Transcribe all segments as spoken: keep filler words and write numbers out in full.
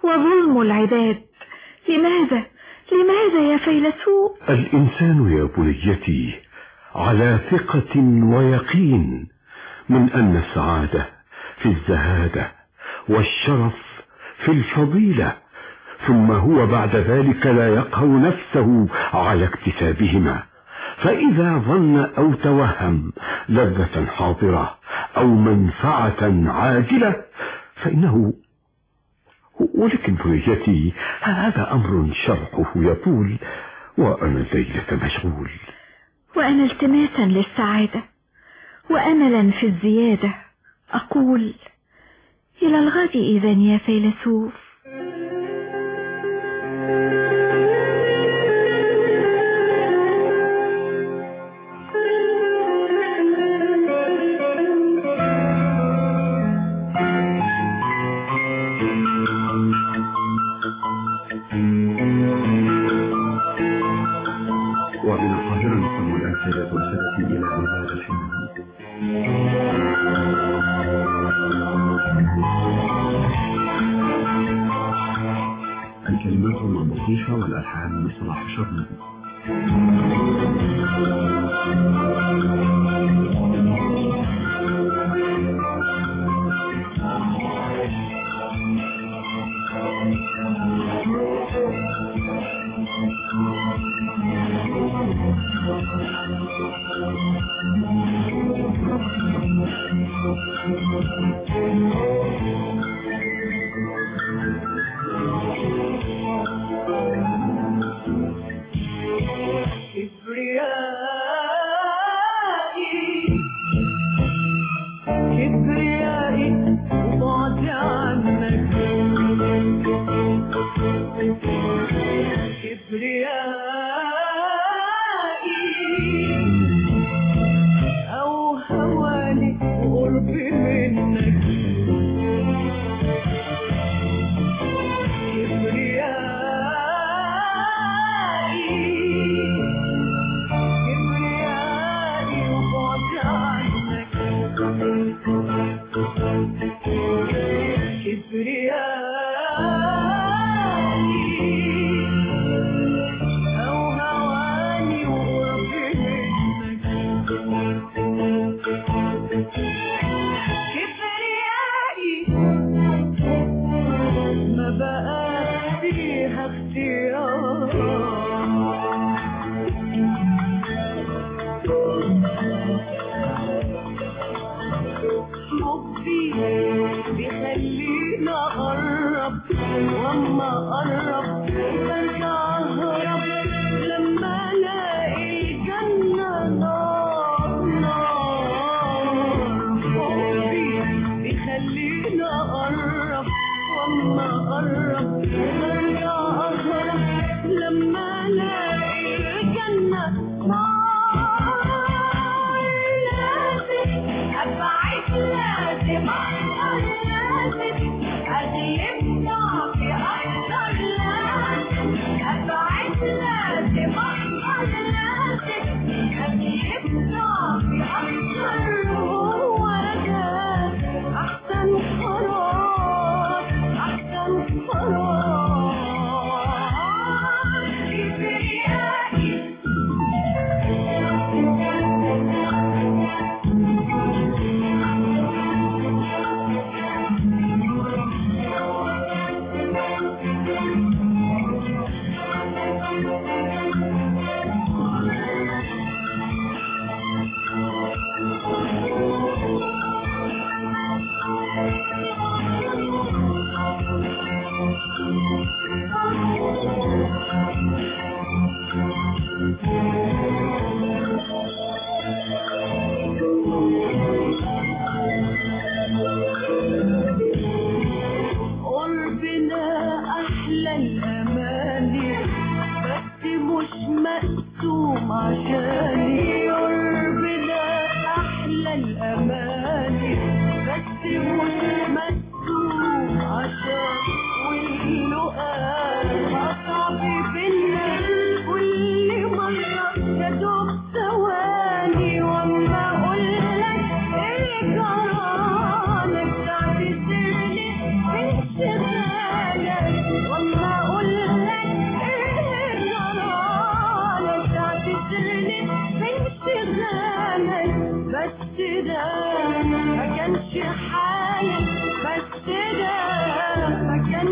وظلم العباد. لماذا لماذا يا فيلسوف؟ الإنسان يا بنيتي على ثقة ويقين من أن السعادة في الزهادة والشرف في الفضيلة، ثم هو بعد ذلك لا يقهر نفسه على اكتسابهما. فإذا ظن أو توهم لذة حاضرة أو منفعة عاجلة فإنه، ولكن بنيتي هذا أمر شرحه يطول، وأنا الليلة مشغول. وأنا التماسا للسعادة وأملا في الزيادة أقول إلى الغد إذن يا فيلسوف. ومن القاهرة نقدم الآن سادة وسادتي إلى عباد الحمام. الكلمات المنبوطيشة والألحان من صلاح شرنبي.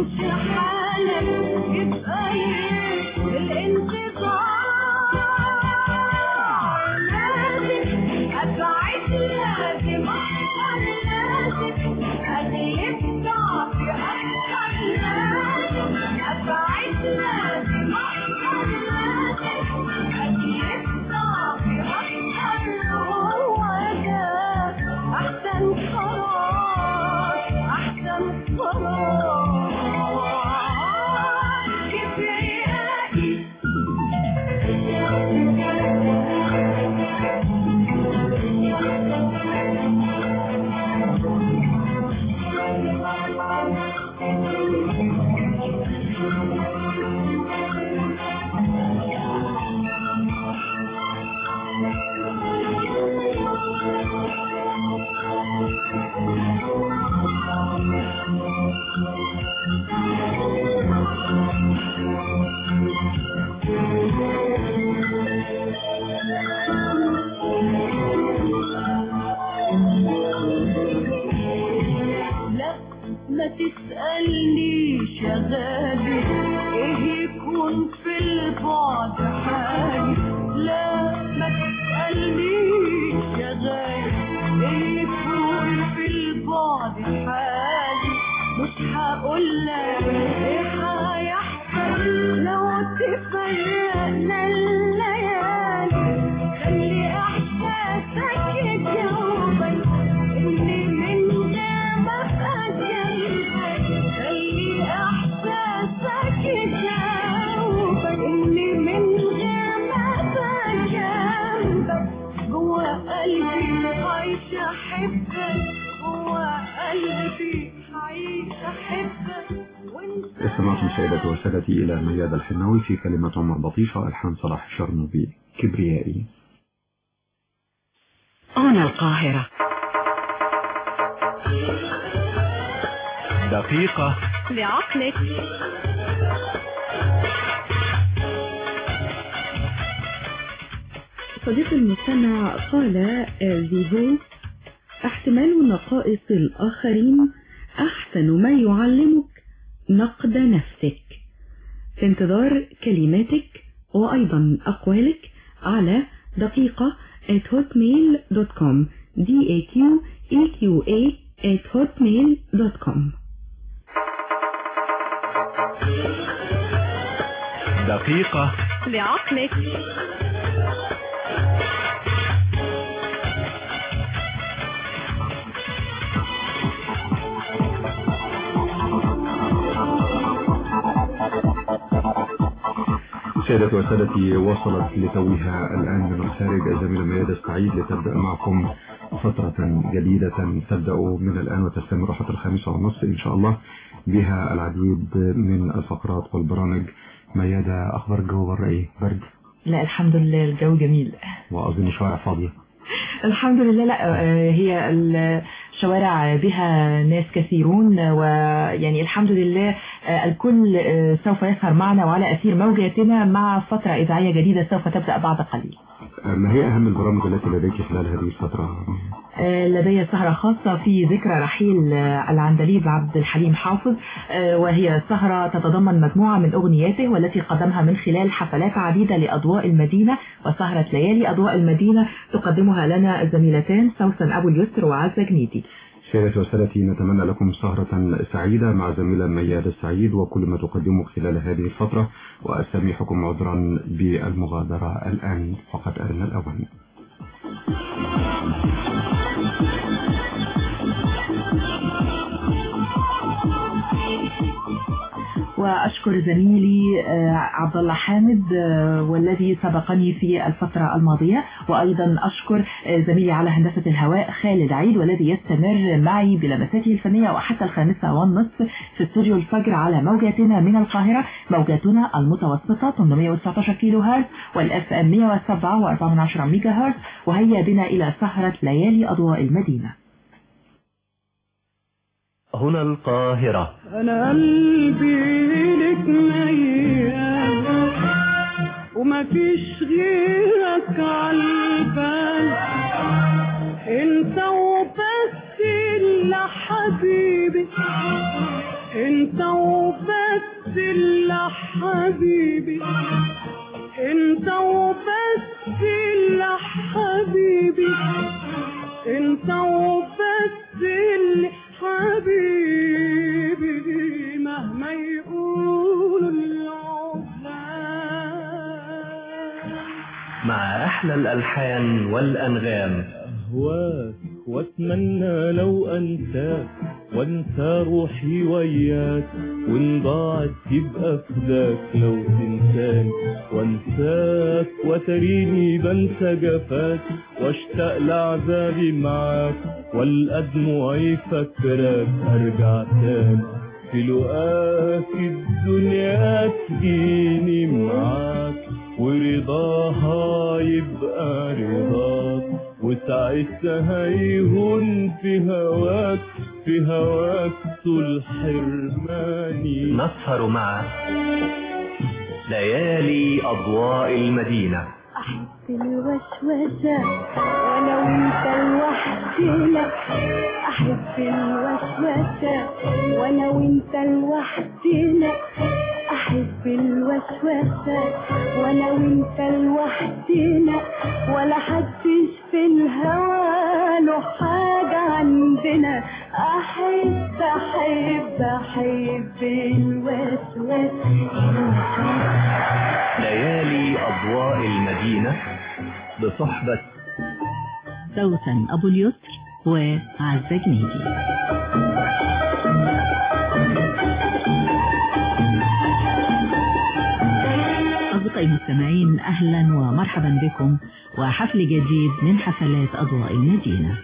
يهونش حالك يبقى ايه الانتظار لازم ابعد لازم احضر لازم اغلب ضعفي اكتر لازم ابعد لازم احضر لازم اغلب ضعفي اكتر هو ده احسن قرار احسن قرار كبريائي ما تسألنيش يا غالي ايه يكون في البعد حالي لا ما تسألنيش يا غالي ايه يكون في البعد حالي مش هقولك ايه هيحصل لو تفرقنا الليالي خلي احساسك يجاوبك اني من غيرك خلي احساسك يجاوبك اني من غيرك جنبك جوا قلبي عايش احبك جوا قلبي عايش احبك وانت. استمعتم سيداتي وسادتي إلى مياد الحناوي في كلمة عمر بطيشة ألحان صلاح الشرنوبي كبريائي. هنا القاهرة. دقيقة بعقلك. صديق المستمع قال فيفو احتمال نقائص الآخرين أحسن ما يعلمك نقد نفسك. في انتظار كلماتك وأيضا أقوالك على دقيقة at hotmail dot com d a q e q a at hotmail dot com. دقيقة بعقلك. سيداتي وسادتي وصلت لتوها الآن من الخارج الزميلة مياد السعيد لتبدأ معكم فترة جديدة تبدأ من الآن وتستمر حتى الخامسة والنصف إن شاء الله بها العديد من الفقرات والبرامج. ميادة أخبار الجو برا إيه؟ برد؟ لا الحمد لله الجو جميل وأظن شوارع فاضية. الحمد لله. لا هي الشوارع بها ناس كثيرون ويعني الحمد لله الكل سوف يسهر معنا وعلى أثير موجاتنا مع فترة إذاعية جديدة سوف تبدأ بعد قليل. ما هي أهم البرامج التي لديك خلال هذه الفترة؟ لدي سهرة خاصة في ذكرى رحيل العندليب عبد الحليم حافظ، وهي سهرة تتضمن مجموعة من أغنياته والتي قدمها من خلال حفلات عديدة لأضواء المدينة، وسهرة ليالي أضواء المدينة تقدمها لنا الزميلتان سوسن أبو اليسر وعزة جنيدي. سيداتي وسادتي نتمنى لكم سهرة سعيدة مع زميلة مياد السعيد وكل ما تقدمه خلال هذه الفترة، وأسامحكم عذرا بالمغادرة الآن فقط أرن الأوان. وأشكر زميلي عبد الله حامد والذي سبقني في الفترة الماضية، وأيضا أشكر زميلي على هندسة الهواء خالد عيد والذي يستمر معي بلمساته الفنية وحتى الخامسة والنصف في استوديو الفجر على موجاتنا من القاهرة، موجاتنا المتوسطة ثمانمائة وتسعة عشر كيلو هرتز والأف أم مئة وسبعة وأربعة من عشرة ميجا هرتز. وهيا بنا إلى سهرة ليالي أضواء المدينة. هنا القاهرة. أنا قلبي لك ميال وما فيش غيرك عالبال، انت وبس اللي حبيبي انت وبس اللي حبيبي، انت وبس اللي حبيبي، انت وبس اللي حبيبي، مهما يقولوا العزاب. مع أحلى الألحان والأنغام. أهواك وأتمنى لو أنساك وأنسى روحي وياك، وإن ضاعت يبقى فداك لو تنساني وأنساك، وتريني بنسى جفاك واشتاق لعذابي معاك، والقى دموعي فكراك أرجع تاني في لقاك الدنيا تجيني معاك، ورضاها يبقى رضاك، وساعتها يهون في هواك في هواك طول حرماني. نسهر مع ليالي أضواء المدينة. أحب الوشوشة ولو انت لوحدنا، أحب الوشوشة ولو انت لوحدنا، أحب الوشوشة ولو انت لوحدنا، ولا حدش في الهوى له حاجة عندنا، أحب أحب أحب الوشوشة. ليالي أضواء المدينة بصحبة سوسن أبو اليسر وعزة جنيدي. أصدقائي المستمعين، أهلا ومرحبا بكم وحفل جديد من حفلات أضواء المدينة.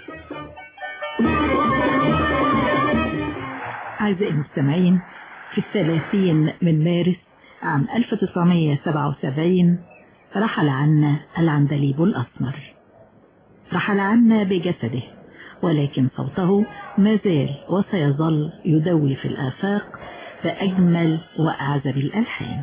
أعزائي المستمعين، في الثلاثين من مارس عام ألف وتسعمائة وسبعة وسبعين رحل عنا العندليب الأسمر. رحل عنا بجسده، ولكن صوته ما زال وسيظل يدوي في الآفاق بأجمل وأعذب الألحان.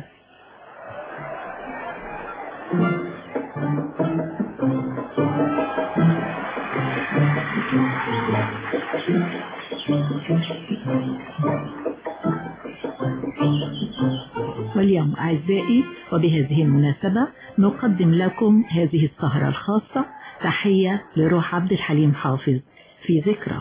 واليوم أعزائي وبهذه المناسبة نقدم لكم هذه السهرة الخاصة تحية لروح عبد الحليم حافظ في ذكرى.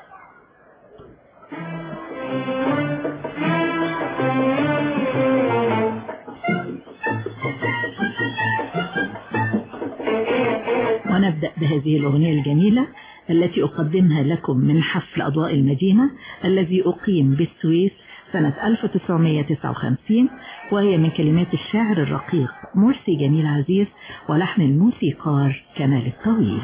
ونبدأ بهذه الأغنية الجميلة التي أقدمها لكم من حفل أضواء المدينة الذي أقيم بالسويس سنة ألف وتسعمائة وتسعة وخمسين، وهي من كلمات الشاعر الرقيق مرسي جميل عزيز ولحن الموسيقار كمال الطويل.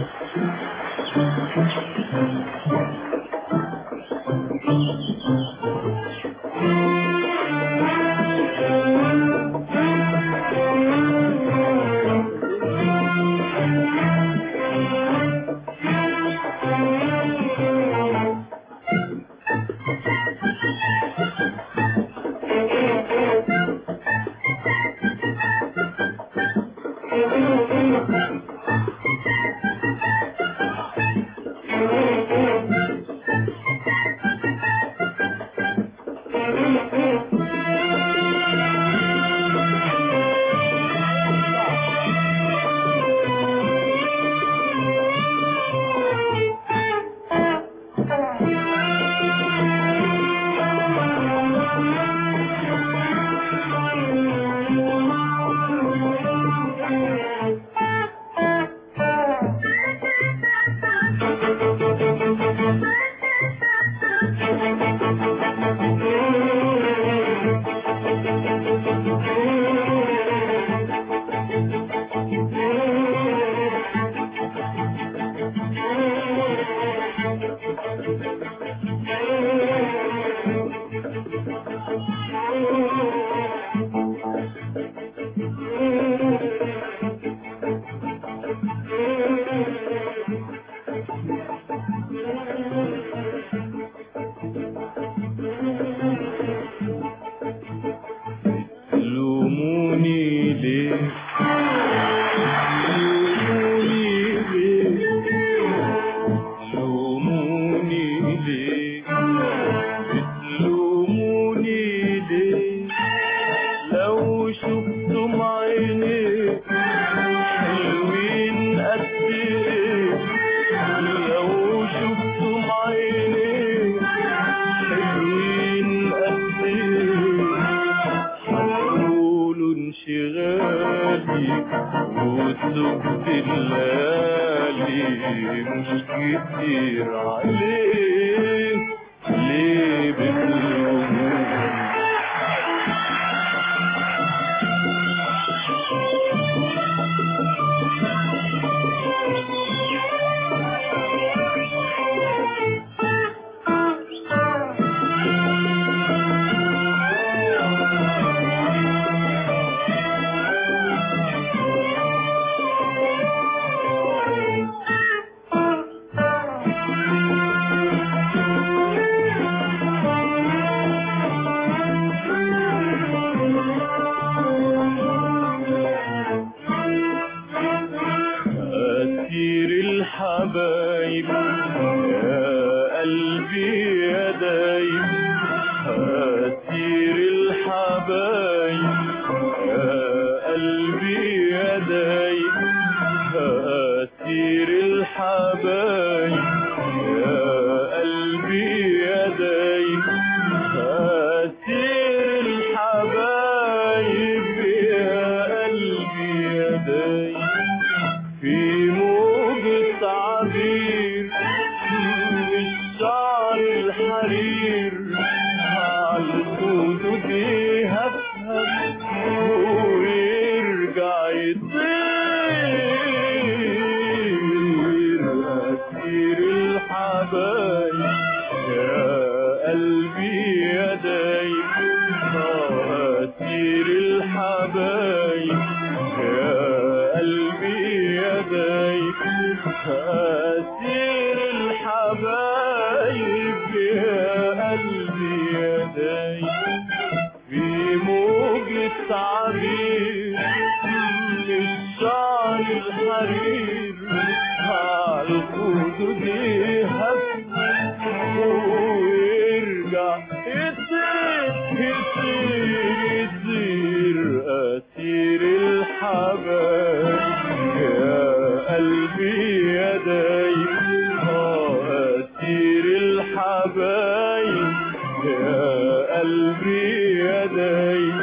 حبيبي وسكت الليالي مش كتير عليك ليه بتلوموني حبايب يا قلبي يا دايب هسير الحبايب يا قلبي يا دايب هسير الحبايب يا قلبي يا دايب هسير الحبايب يا قلبي يا دايب في عبير الشعر الحرير عالخدود يهفهف ويرجع يطير أسير الحبايب يا قلبي يا دايب أسير الحبايب يا قلبي يا دايب هسير الحبايب يا قلبي يا دايب في موجة عبير الشعر الحرير عالخدود يهفهف ويرجع يطير يطير يطير أسير الحبايب يا قلبي يا دايب أسير الحبايب يا قلبي يا دايب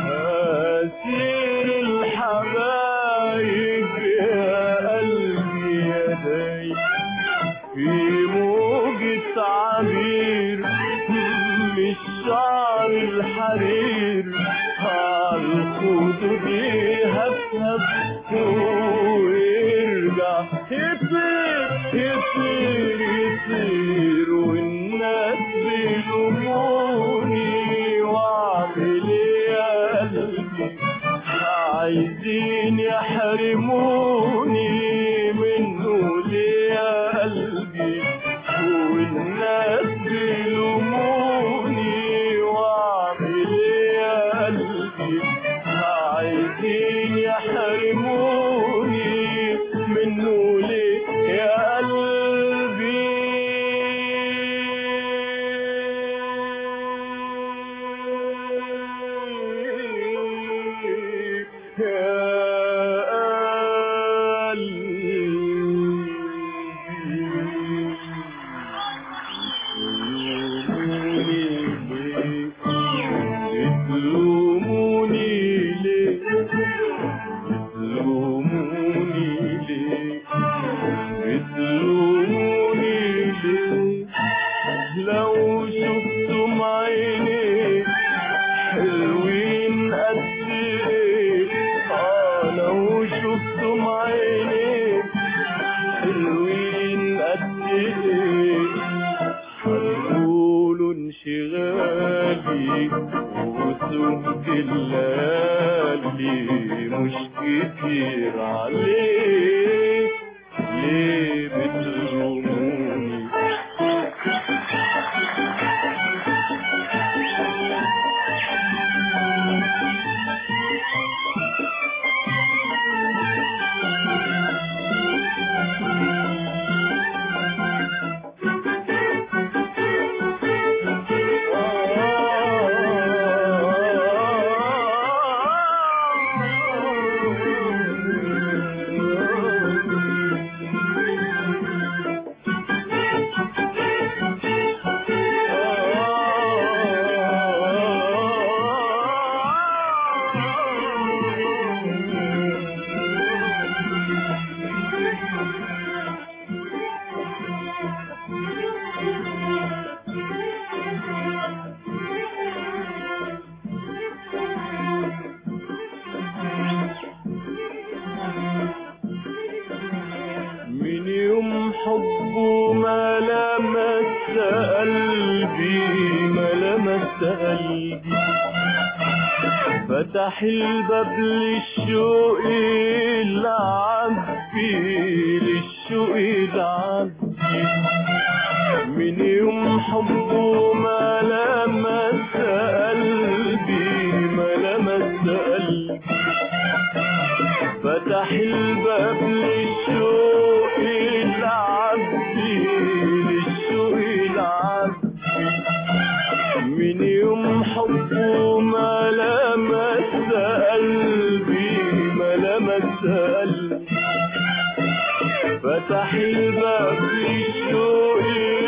أسير الحبايب يا قلبي يا دايب في موجة عبير الشعر الحرير عالخدود يهفهف ويرجع يطير يطير يطير والناس بيلوموني واعمل ايه يا قلبي عايزين يحرموني منه ليه يا قلبي والناس بيلوموني واعمل ايه يا قلبي عايزين يحرموني منه ليه يا قلبي وسوق الليالي مش كتير عليك ليه بتلوموني فتح الباب للشوق العبي للشوق العبي من يوم حبه ما لمس قلبي ما لمس قلبي فتح الباب للشوق العبي للشوق العبي من يوم حبه ما لمس قلبي ما لمس قلبي فتح الباب للشوق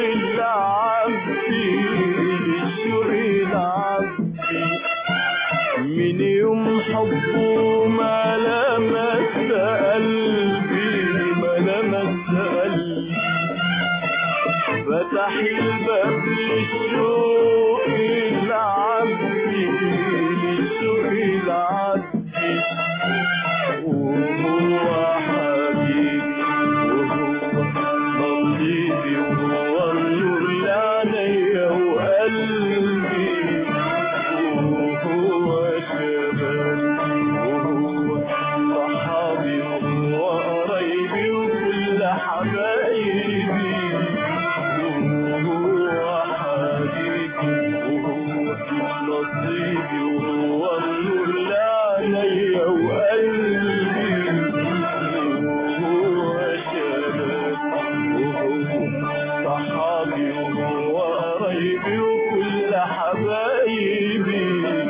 العبي للشوق العبي من يوم حبه ما لمس قلبي ما لمس قلبي فتح الباب للشوق العبي للشوق العبي وهو حبيبي وهو نصيبي وهو النور اللي عليا وقلبي وهو شبابي وهو صحابي وهو قرايبي وكل حبايبي نصيبي وهو النور اللي عليا وقلبي وهو شبابي وهو صحابي وهو قرايبي وكل حبايبي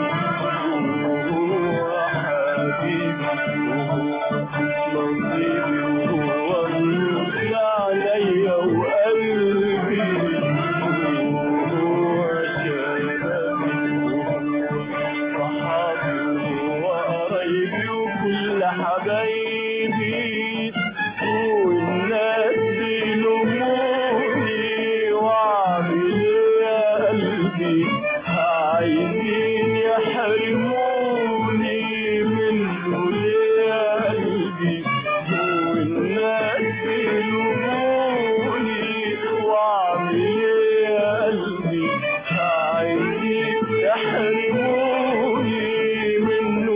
وهو حبيبي وهو نصيبي وهو النور اللي عليا وقلبي حبايبي والناس بيلوموني واعمل يا قلبي عايزين يحرموني منه يا قلبي والناس بيلوموني واعمل يا قلبي عايزين يحرموني منه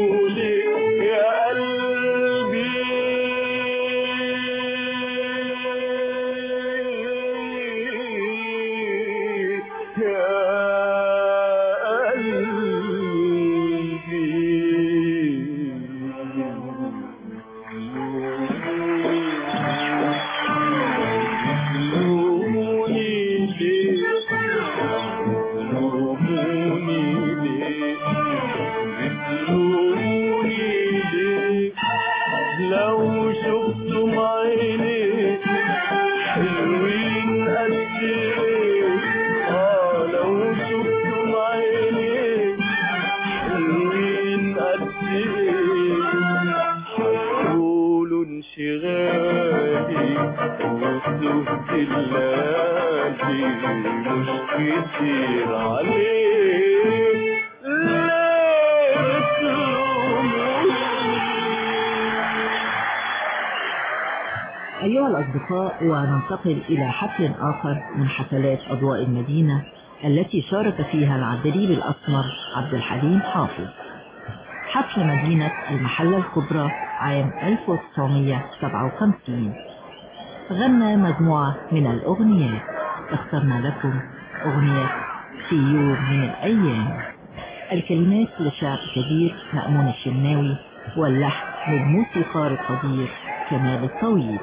لو شفتم عيني حلوين قد ايه اه لو شفتم عيني حلوين قد ايه هتقولوا انشغالي وسهت الليالي مش كتير عليه أيها الأصدقاء، وننتقل إلى حفل آخر من حفلات أضواء المدينة التي شارك فيها العندليب الأسمر عبد الحليم حافظ. حفل مدينة المحلة الكبرى عام ألف وتسعمائة وسبعة وخمسين. غنى مجموعة من الأغنيات، اخترنا لكم أغنية في يوم من الأيام. الكلمات لشاعر كبير مأمون الشناوي، واللحن للموسيقار القدير كمال الطويل.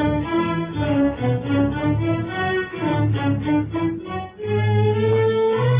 Thank you.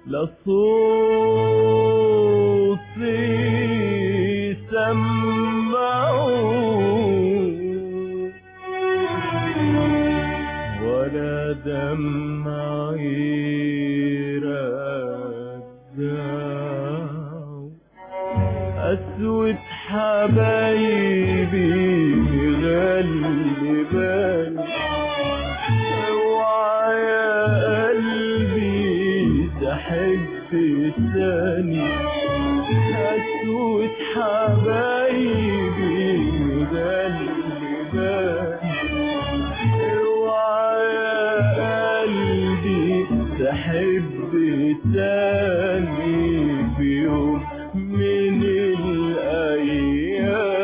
لصوصي سمعوا ولا دمعي رجعوا أسود حبايبي غلباني اوعى يا قلبي تحب تاني أسود حبايبي غلباني اوعى يا قلبي تحب تاني في يوم من الأيام.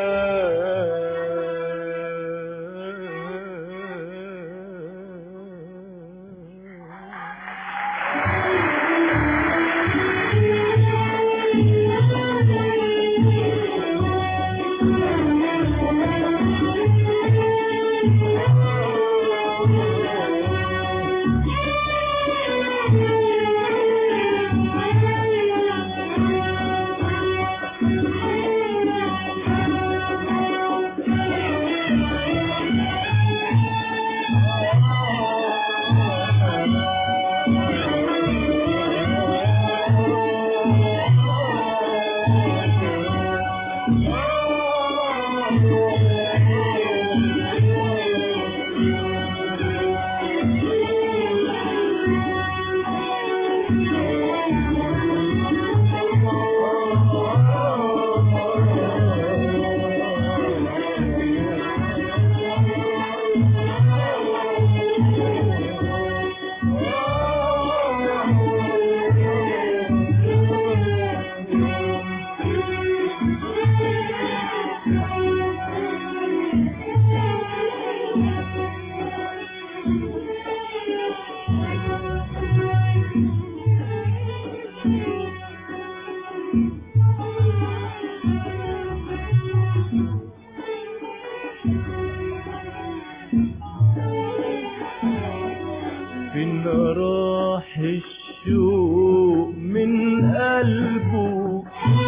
فين راح الشوق من قلبه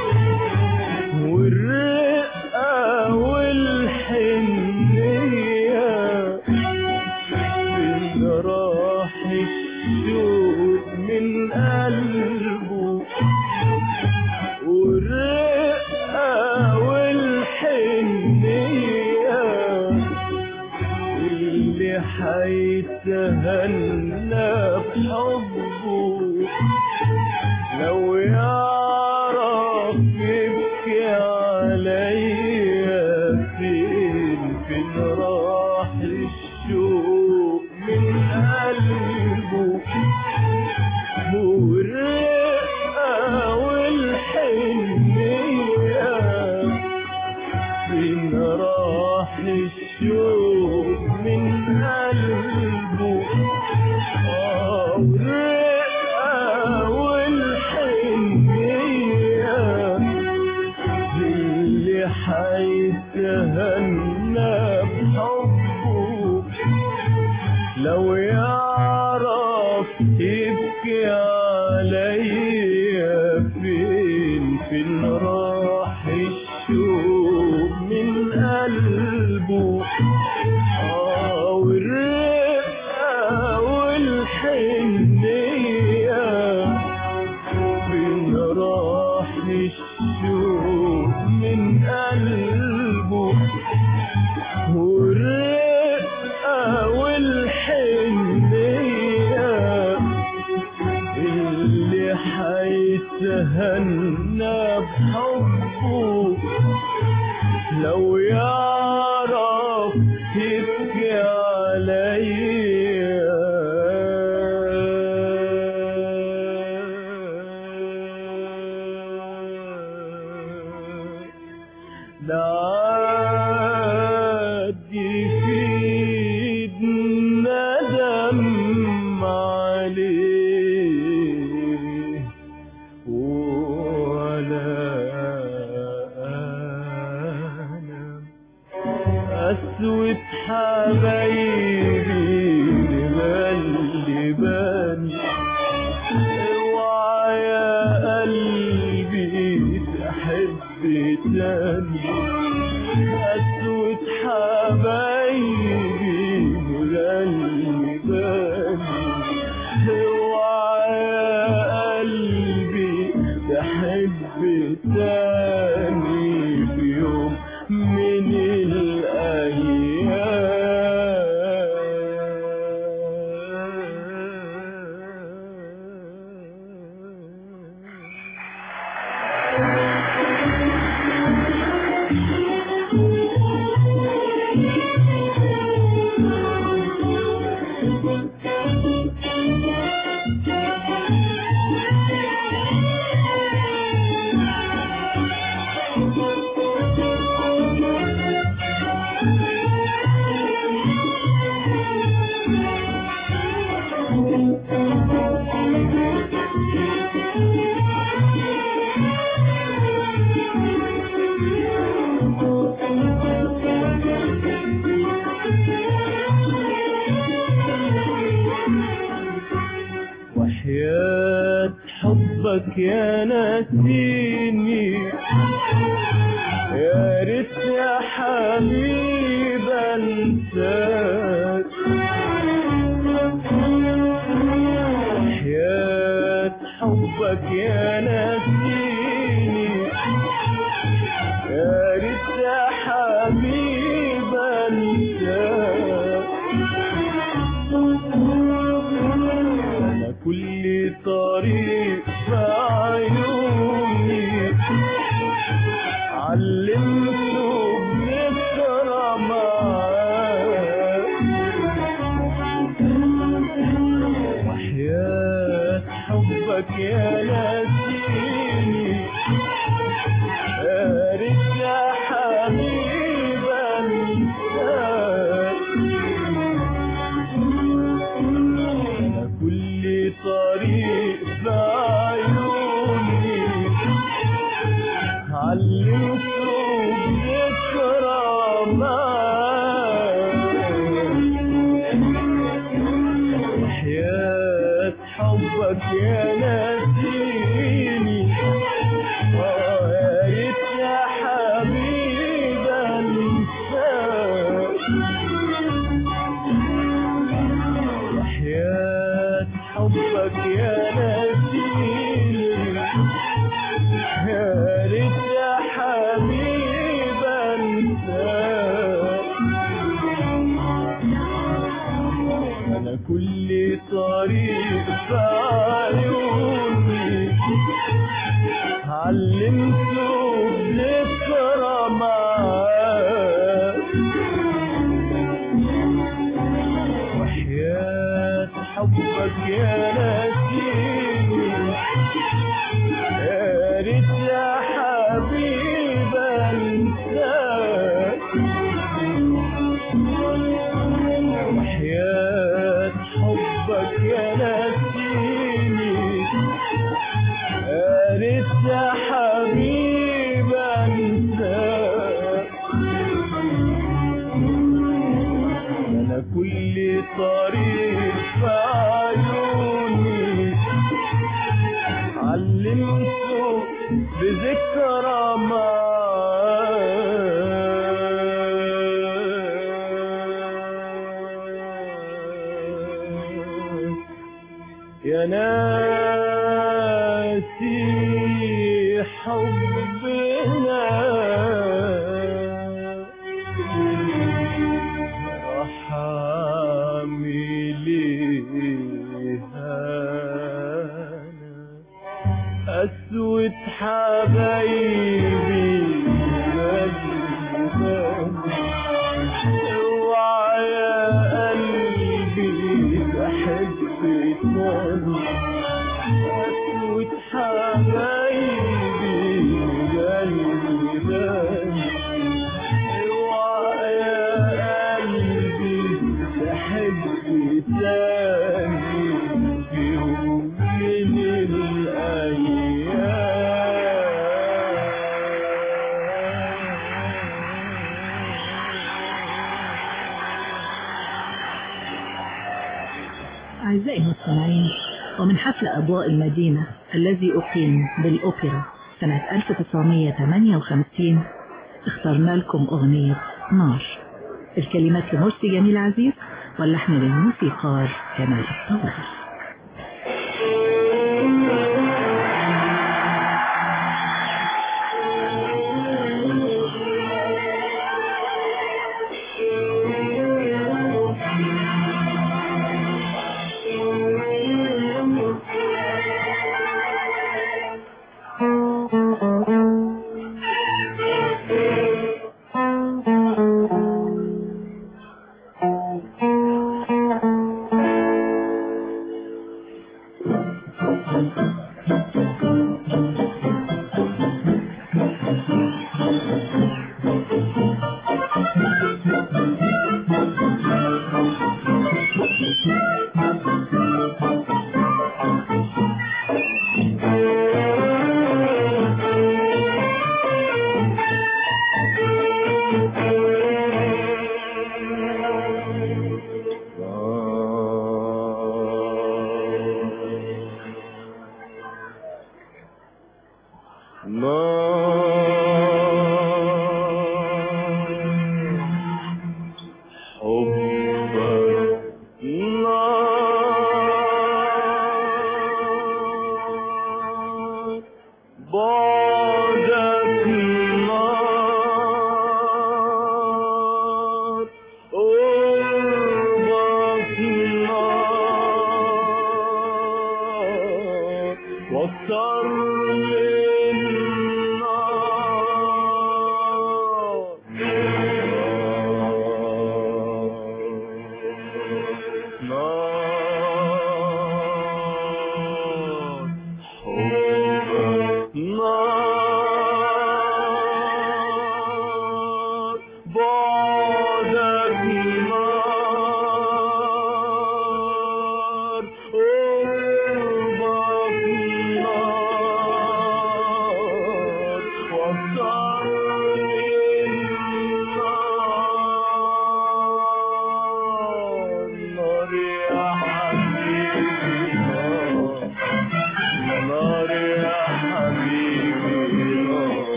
والرقة والحنية فين راح الشوق من قلبه والرقة والحنية اللي حيتهنى بحبه لو يعرف يبكي عليا فين فين راح الشوق من قلبه والرقة والحنية فين راح الشوق من قلبه والرقة والحنية اللي حيتهنى بحبه لو يعرف يبكي عليا فين فين راح الشوق من قلبه والرقة والحنية فين راح الشوق من قلبه والرقة والحنية اللي حيتهنى بحبه لو يعرف يبكي عليا لا عاد يفيد ندم عليه ولا أنا تاني قسوة حبايبي مغلباني اوعى يا قلبي تحب تاني في يوم من وحياة حبك يا نسيني يا ريت يا حبيب انساك وحياة حبك يا نسيني يا ريت يا حبيب انساك انا كل طريق في عيوني علمته بنكرة معاك وحياة حبك يا نسيني يا ريت يا حبيب انساك انا كل طريق في عيوني علمته بذكرى وحياة حبك يا نسيني يا ريت يا حبيب انساك وحياة حبك يا نسيني يا ريت يا حبيب انساك انا كل طريق في عيوني علمته بذكرى معاك وحياة حبك يا نسيني يا ريت يا حبيب انساك وحياة حبك يا نسيني يا ريت يا حبيب انساك انا كل طريق في عيوني علمته بذكرى معاك يا ناسي حبنا راح عامليها قسوة حبايبي اوعى يا قلبي تحب تاني قسوة حبايبي قلبي اوعى يا قلبي تحب تاني في يوم من الأيام. أعزائي المستمعين، ومن حفل أضواء المدينة الذي أقيم بالأوبرا سنة ألف وتسعمية وثمانية وخمسين اخترنا لكم أغنية نار. الكلمات لمرسي جميل عزيز واللحن للموسيقار كمال الطويل.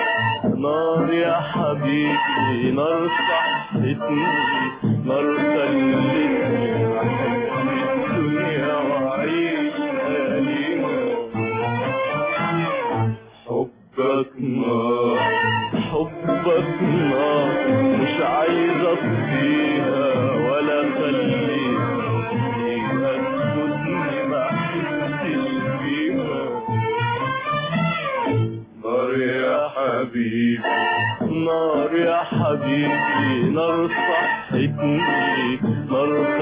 نار يا حبيبي نار صحتني نار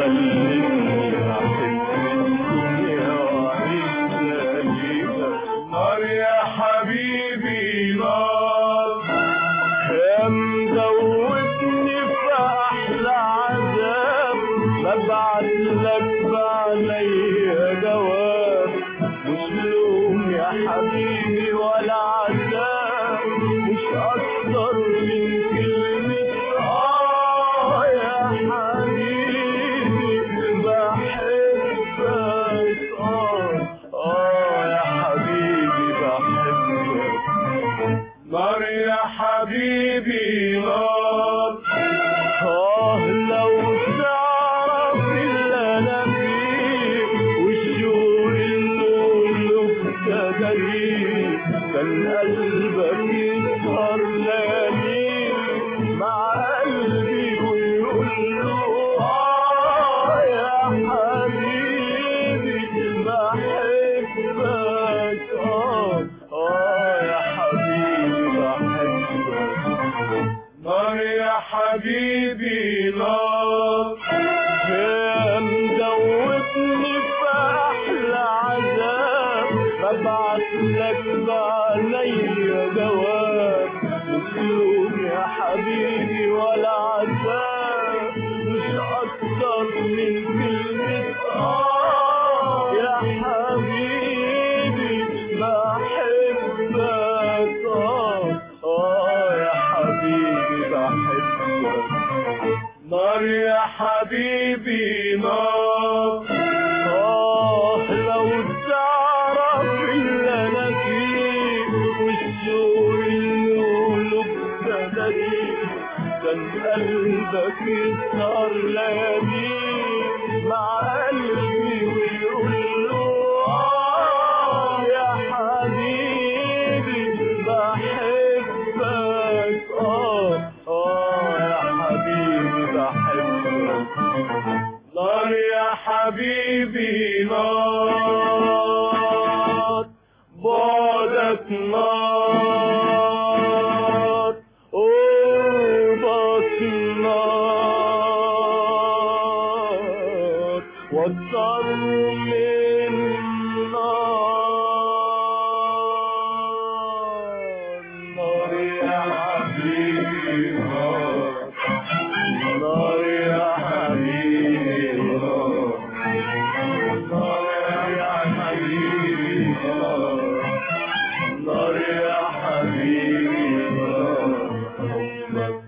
خلتني أحب الدنيا وأعيش لياليها. نار يا حبيبي نار يا مدوبني في أحلى عذاب، ببعت لك بعليا جواب مش لوم يا حبيبي ولا عذاب، مش أكتر من كلمة آه يا حبيبي بحبك. آه آه يا حبيبي بحبك. نار يا حبيبي نار آه لو تعرف اللي أنا فيه والشوق اللي ابتدى كان قلبك يسهر ليالي مع قلبي ويقول له آه يا حبيبي بحبك. آه آه يا حبيبي بحبك. نار يا حبيبي نار يا مدوبني في أحلى عذاب، ببعت لك بعليا جواب مش لوم يا حبيبي ولا عذاب، مش أكتر من كلمة آه يا حبيبي بحبك. آه آه يا حبيبي بحبك. نار يا حبيبي نار آه لو تعرف اللي أنا فيه والشوق اللي ابتدى كان قلبك يسهر ليالي مع قلبي ويقول له آه يا حبيبي بحبك. آه آه يا حبيبي بحبك. نار يا حبيبي نار بعدك نار قربك نار واكتر من نار. نار يا حبيبي نار نار يا حبيبي نار نار يا حبيبي نار نار يا حبيبي نار حبك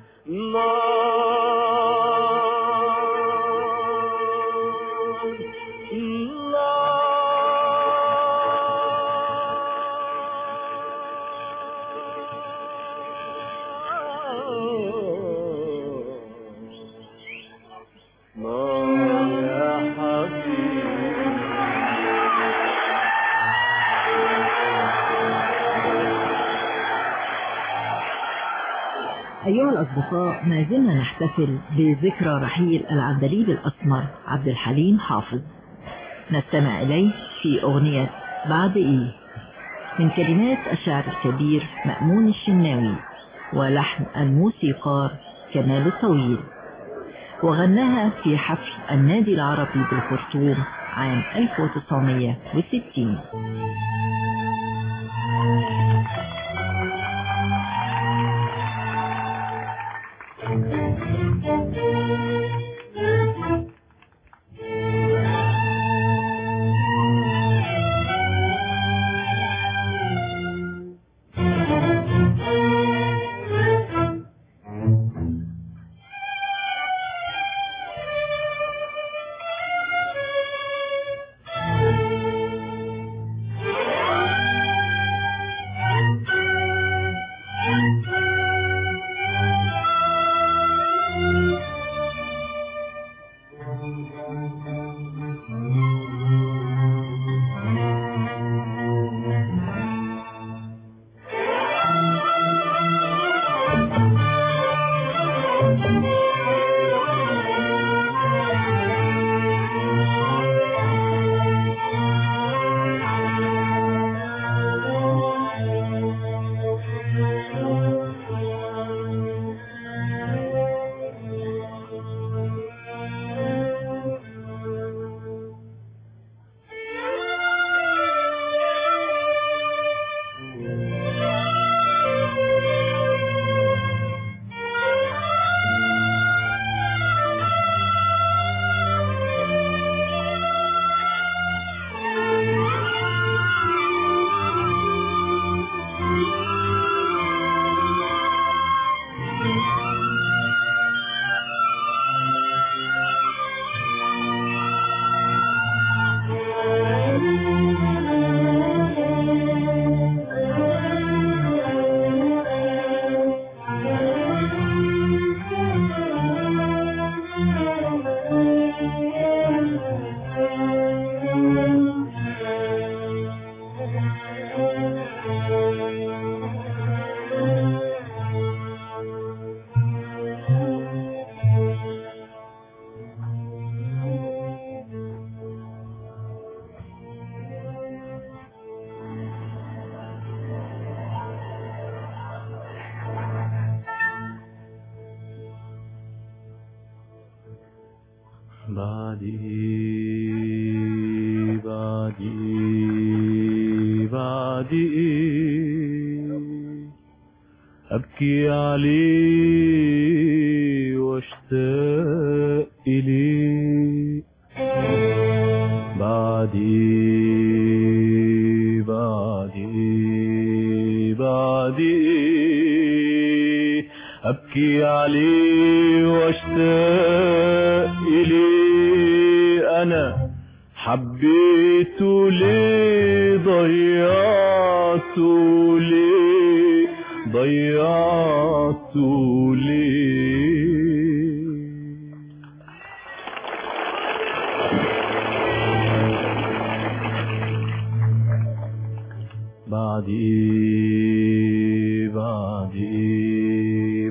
أيها الأصدقاء، ما زلنا نحتفل بذكرى رحيل العندليب الأسمر عبد الحليم حافظ. نستمع إليه في أغنية بعد إيه من كلمات الشاعر الكبير مأمون الشناوي ولحن الموسيقار كمال الطويل، وغناها في حفل النادي العربي بالخرطوم عام ألف وتسعمائة وستين. Thank you. بعدي بعدي بعدي أبكي عليه واشتاق إليه بعدي بعدي بعدي أبكي عليه واشتاق إليه أنا حبيته ليه ضيعته ليه ضيعته ليه بعدي بعدي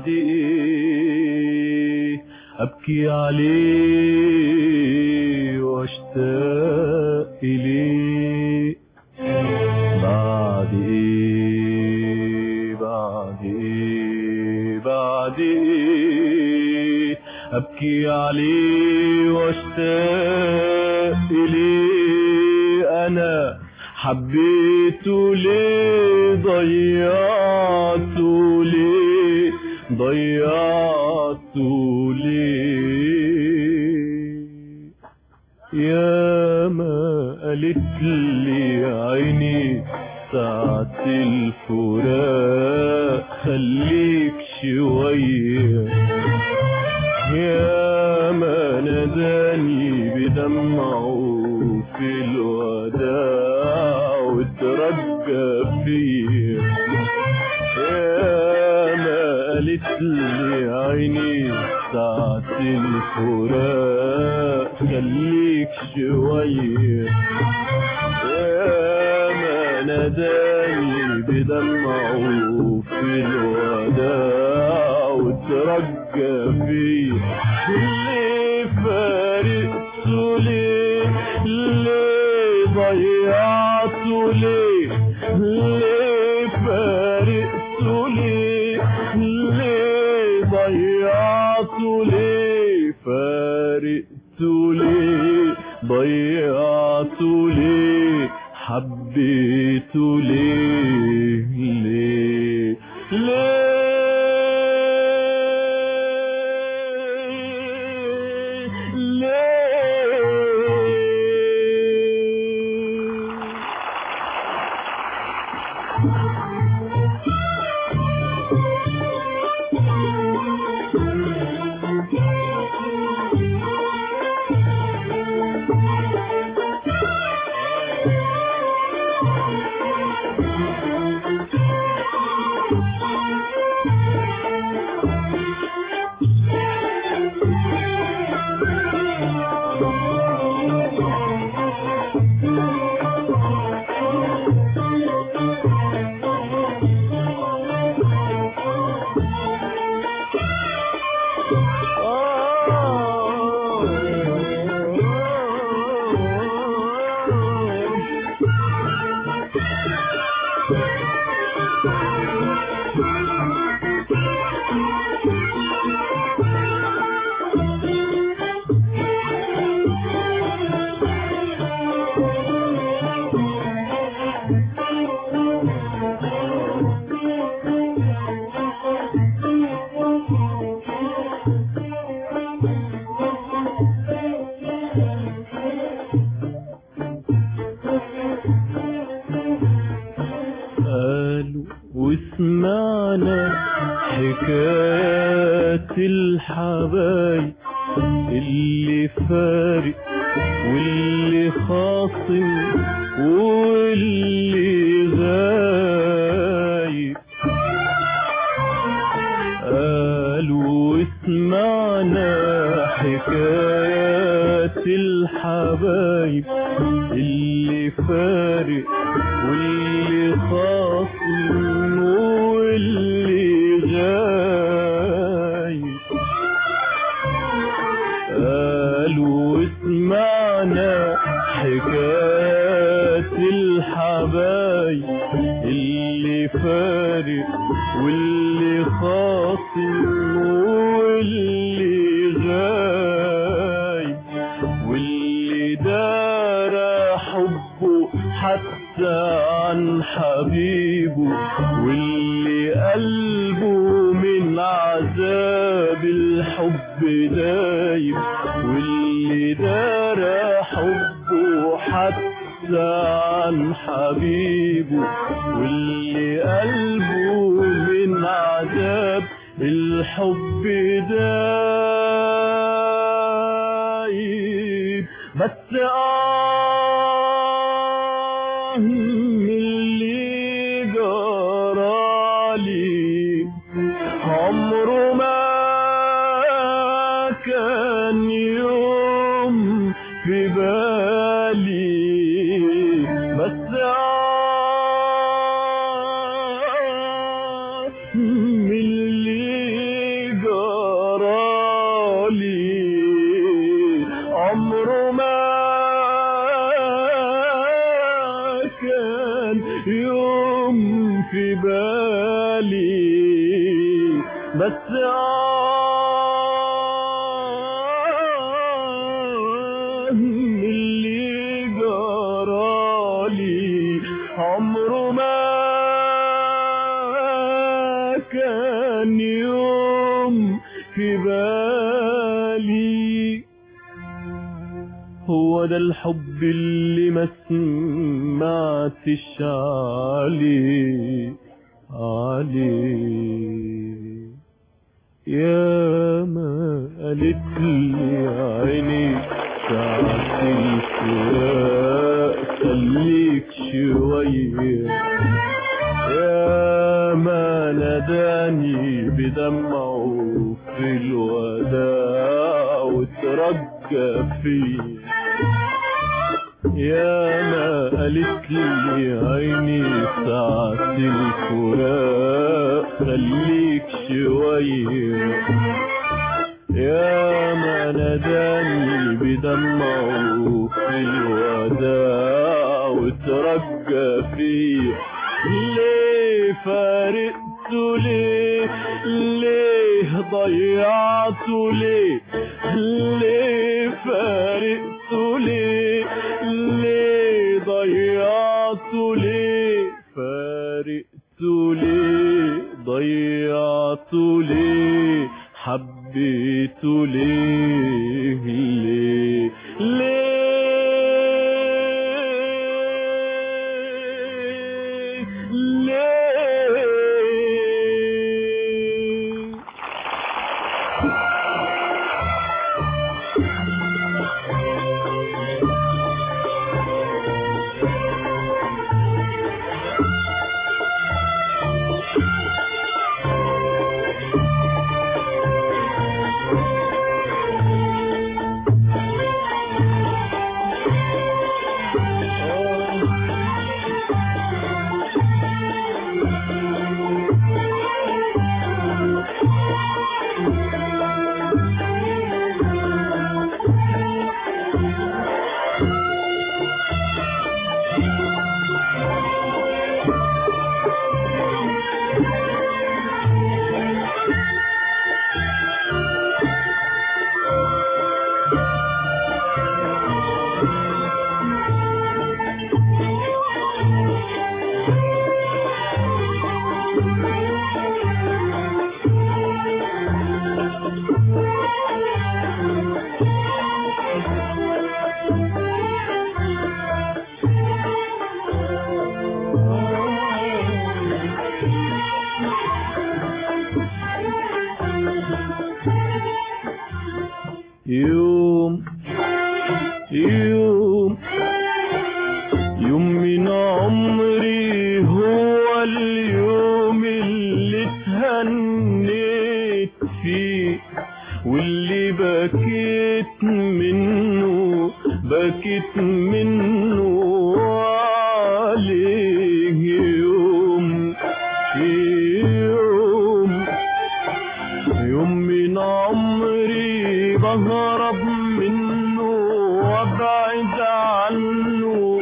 بعدي أبكي عليه واشتاق إليه بعدي بعدي بعدي أبكي عليه واشتاق إليه أنا حبيته ليه ضيعته ليه ضيعته ليه يا ما قالت لي عيني ساعة الفراق خليك شوية يا ما ناداني بدمعه في الوداع وترجى فيا يا ما قالت لي عيني ساعة الفراق خليك شوية يا ما ناداني بدمعه في الوداع وترجى فيا اللي فارقته ليه ليه ضيعته ليه ليه فارقته ليه ليه ضيعته ليه فارقته ليه ضيعته ليه حبيته ليه ليه ليه وسمعنا حكايات الحبايب اللي فارق واللي خاصم واللي غايب قالوا وسمعنا حكايات الحبايب اللي فارق واللي خاصم واللي غايب قالوا وسمعنا حكايات الحبايب اللي فارق واللي خاصم واللي غايب حتى عن حبيبه، واللي قلبه من عذاب الحب دايب، واللي دار حبه حتى عن حبيبه، واللي قلبه من عذاب الحب دايب. بس آه اللي جرالي عمره ما كان يوم في بالي. بس آه اللي جرالي عمره ما كان يوم في بالي. بس آه اللي جرالي عمره ما كان يوم في بالي. هو ده الحب اللي ما سمعتش عليه عليه. يا ما قالت لي عيني ساعة الفراق خليك شوية، يا ما ناداني بدمعه في الوداع وترجى فيه. يا ما قالت لي عيني ساعة الفراق خليك شوية، يا ما ناداني بدمعه في الوداع وترجى فيه. ليه فارقته ليه ليه ضيعته ليه ليه فارقته ليه ليه ضيعته ليه فارقته ليه ضيعته ليه حبيته ليه ليه ليه يوم يوم يوم من عمري هو اليوم اللي اتهنيت فيه، واللي بكيت منه بكيت منه عليه. يوم يوم يوم من عمري بهرب منه وابعد عنه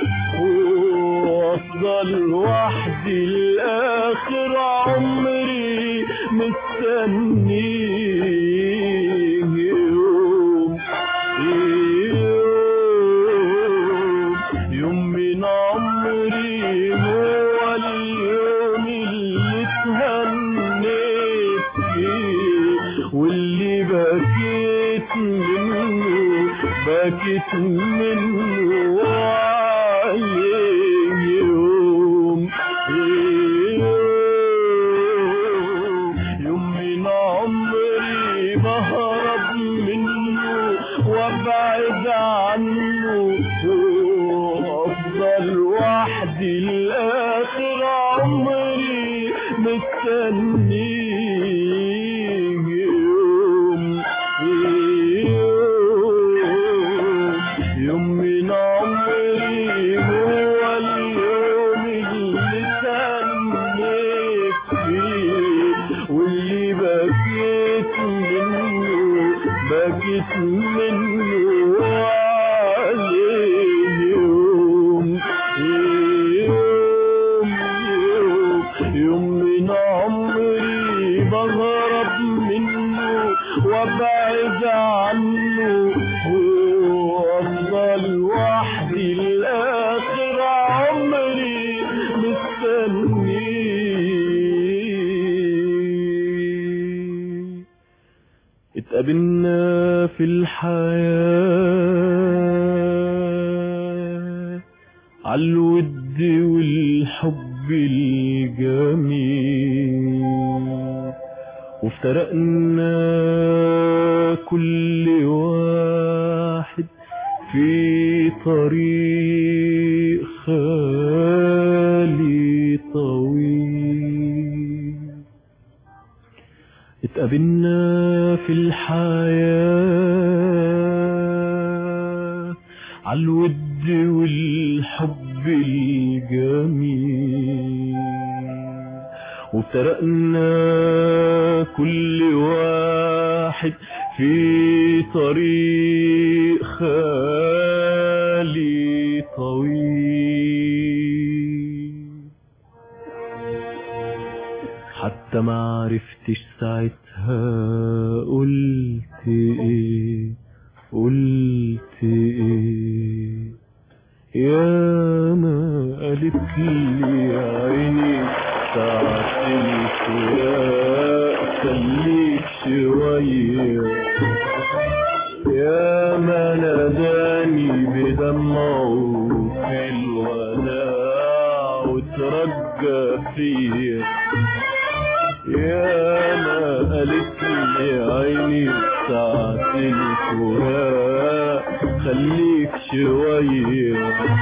وافضل وحدي لاخر عمري مستنيه. يوم يوم يوم من عمري بكت منه عليه يوم يوم من عمري بهرب منه وابعد عنه وافضل وحدي لاخر عمري مستنيه يوم يوم من عمري هو اليوم اللي تنيت فيه واللي بكيت منه بكيت منه عليه يوم يوم يوم من عمري بهرب منه وابعد عنه وافضل وحدي لاخر عمري مستنيه. اتقابلنا في الحياة عالود والحب الجميل وافترقنا كل واحد في طريق خالي طويل. اتقابلنا في الحياة عالود والحب الجميل وافترقنا كل واحد في طريق خالي طويل. حتى ما عرفتش ساعتها قلت ايه قلت ايه يا ما قالت لي عيني ساعة الفراق خليك شوية يا ما ناداني بدمعه في الوداع وترجى فيا يا ما قالت لي عيني ساعة الفراق خليك شوية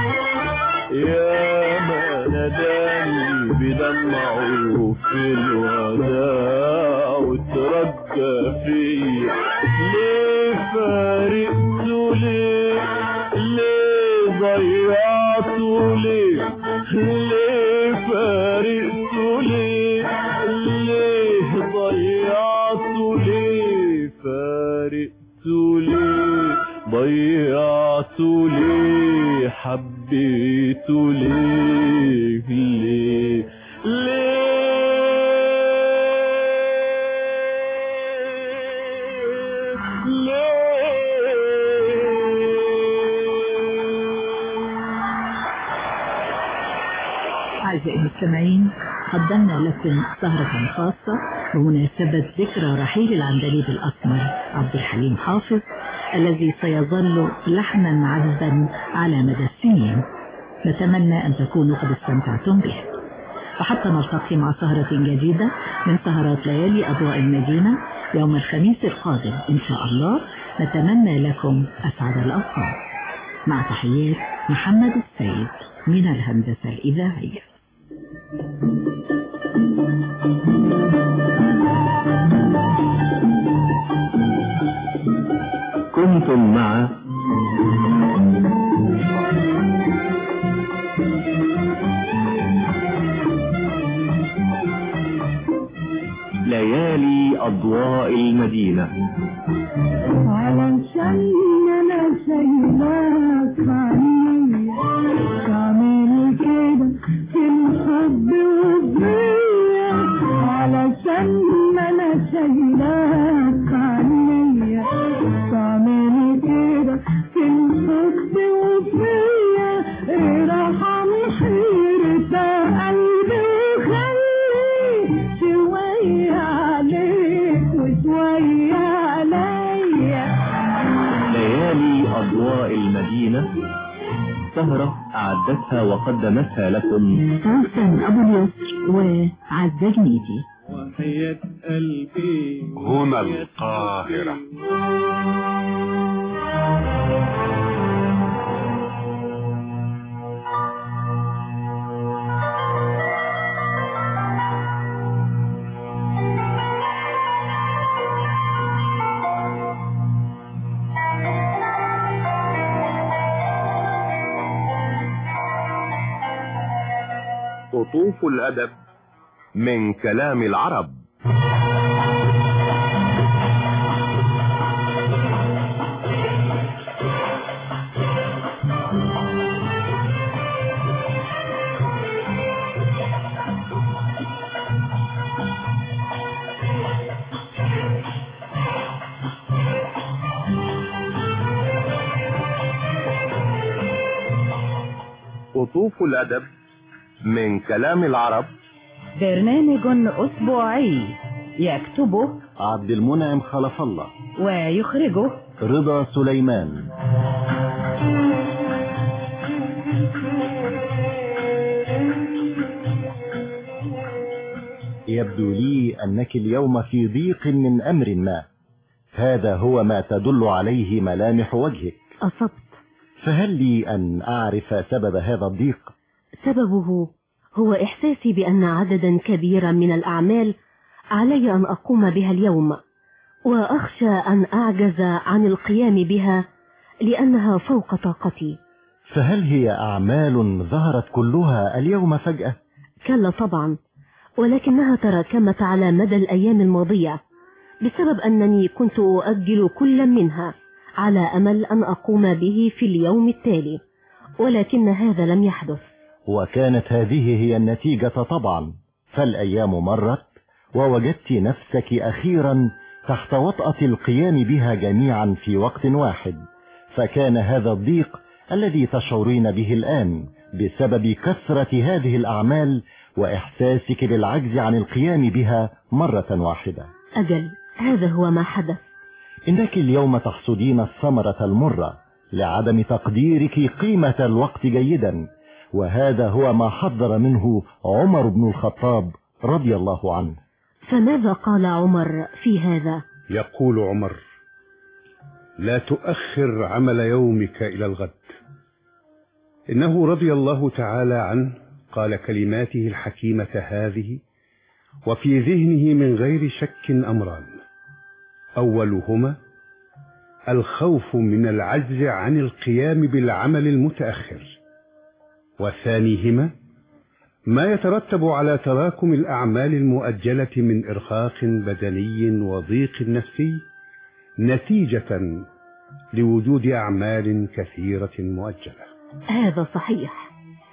يا ما ناداني بدمعه في الوداع وترجى فيا. ليه فارقته ليه ليه ضيعته ليه ليه فارقته ليه ليه ضيعته ليه فارقته ليه ضيعته ليه حبيته ليه ليه ليه أعزائي المستمعين، قدمنا لكم سهرة خاصة بمناسبة ذكرى رحيل العندليب الأسمر عبد الحليم حافظ الذي سيظل لحنا عذبا على مدى السنين. نتمنى أن تكونوا قد استمتعتم به. وحتى نلتقي مع سهرة جديدة من سهرات ليالي أضواء المدينة يوم الخميس القادم إن شاء الله، نتمنى لكم أسعد الأوقات. مع تحيات محمد السيد من الهندسة الإذاعية. كنتم مع ليالي أضواء المدينة. علشان أنا شايلاك عني تعمل كده في الحب وفيا، علشان أنا شايلاك عني تعمل كده في الحب وفيا. ارحم حيرة قلبي وخلي شوية عليك وشوية عليا. ليالي أضواء المدينة، سهرة أعدتها وقدمتها لكم سوسن أبو اليسر وعزة جنيدي. وحياة قلبي هنا القاهرة. قطوف الأدب من كلام العرب. قطوف الأدب من كلام العرب، برنامج أسبوعي يكتبه عبد المنعم خلف الله ويخرجه رضا سليمان. يبدو لي أنك اليوم في ضيق من أمر ما، هذا هو ما تدل عليه ملامح وجهك. أصبت. فهل لي أن أعرف سبب هذا الضيق؟ سببه هو إحساسي بأن عددا كبيرا من الأعمال علي أن أقوم بها اليوم، وأخشى أن أعجز عن القيام بها لأنها فوق طاقتي. فهل هي أعمال ظهرت كلها اليوم فجأة؟ كلا طبعا، ولكنها تراكمت على مدى الأيام الماضية بسبب أنني كنت أؤجل كل منها على أمل أن أقوم به في اليوم التالي، ولكن هذا لم يحدث. وكانت هذه هي النتيجة طبعا، فالأيام مرت ووجدت نفسك أخيرا تحت وطأة القيام بها جميعا في وقت واحد، فكان هذا الضيق الذي تشعرين به الآن بسبب كثرة هذه الأعمال وإحساسك بالعجز عن القيام بها مرة واحدة. أجل، هذا هو ما حدث. إنك اليوم تحصدين الثمرة المرة لعدم تقديرك قيمة الوقت جيدا، وهذا هو ما حذر منه عمر بن الخطاب رضي الله عنه. فماذا قال عمر في هذا؟ يقول عمر: لا تؤخر عمل يومك إلى الغد. إنه رضي الله تعالى عنه قال كلماته الحكيمة هذه وفي ذهنه من غير شك أمران: أولهما الخوف من العجز عن القيام بالعمل المتأخر، وثانيهما ما يترتب على تراكم الأعمال المؤجلة من إرهاق بدني وضيق نفسي نتيجة لوجود أعمال كثيرة مؤجلة. هذا صحيح.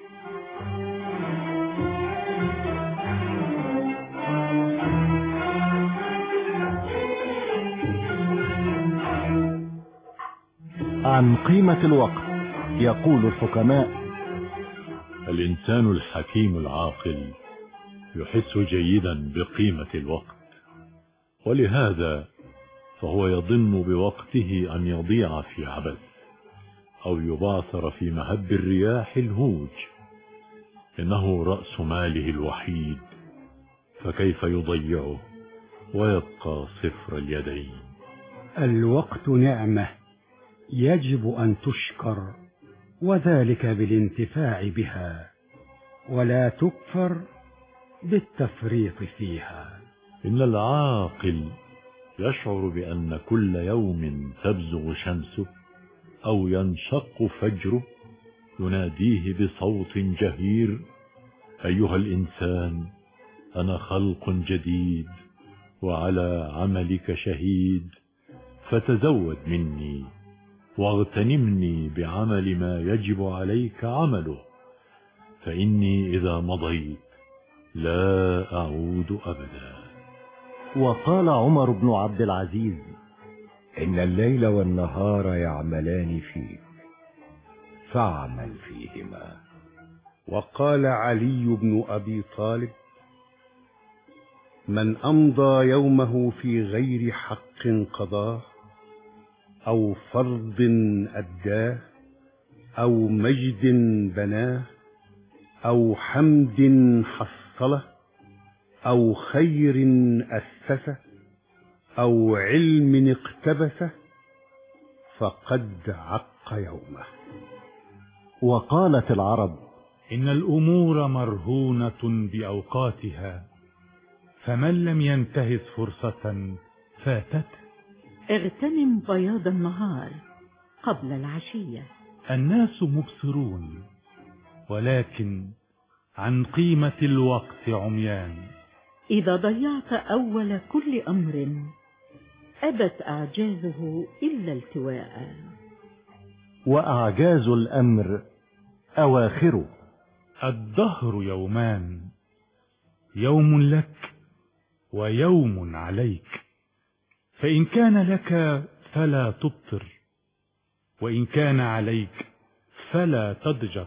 عن قيمة الوقت يقول الحكماء: الإنسان الحكيم العاقل يحس جيدا بقيمة الوقت، ولهذا فهو يظن بوقته أن يضيع في عبث أو يبعثر في مهب الرياح الهوج. إنه رأس ماله الوحيد، فكيف يضيعه ويبقى صفر اليدين؟ الوقت نعمة يجب أن تشكر، وذلك بالانتفاع بها، ولا تكفر بالتفريط فيها. إن العاقل يشعر بأن كل يوم تبزغ شمسه أو ينشق فجره يناديه بصوت جهير: أيها الإنسان، أنا خلق جديد وعلى عملك شهيد، فتزود مني واغتنمني بعمل ما يجب عليك عمله، فإني إذا مضيت لا أعود أبدا. وقال عمر بن عبد العزيز: إن الليل والنهار يعملان فيك فاعمل فيهما. وقال علي بن أبي طالب: من أمضى يومه في غير حق قضاه أو فرض أداه، أو مجد بناه، أو حمد حصله، أو خير أسسه، أو علم اقتبسه، فقد عق يومه. وقالت العرب: إن الأمور مرهونة بأوقاتها، فمن لم ينتهز فرصة فاتته. اغتنم بياض النهار قبل العشية. الناس مبصرون، ولكن عن قيمة الوقت عميان. إذا ضيعت أول كل أمر أبت أعجازه إلا التواء. وأعجاز الأمر أواخره. الدهر يومان، يوم لك ويوم عليك، فإن كان لك فلا تبطر، وإن كان عليك فلا تضجر.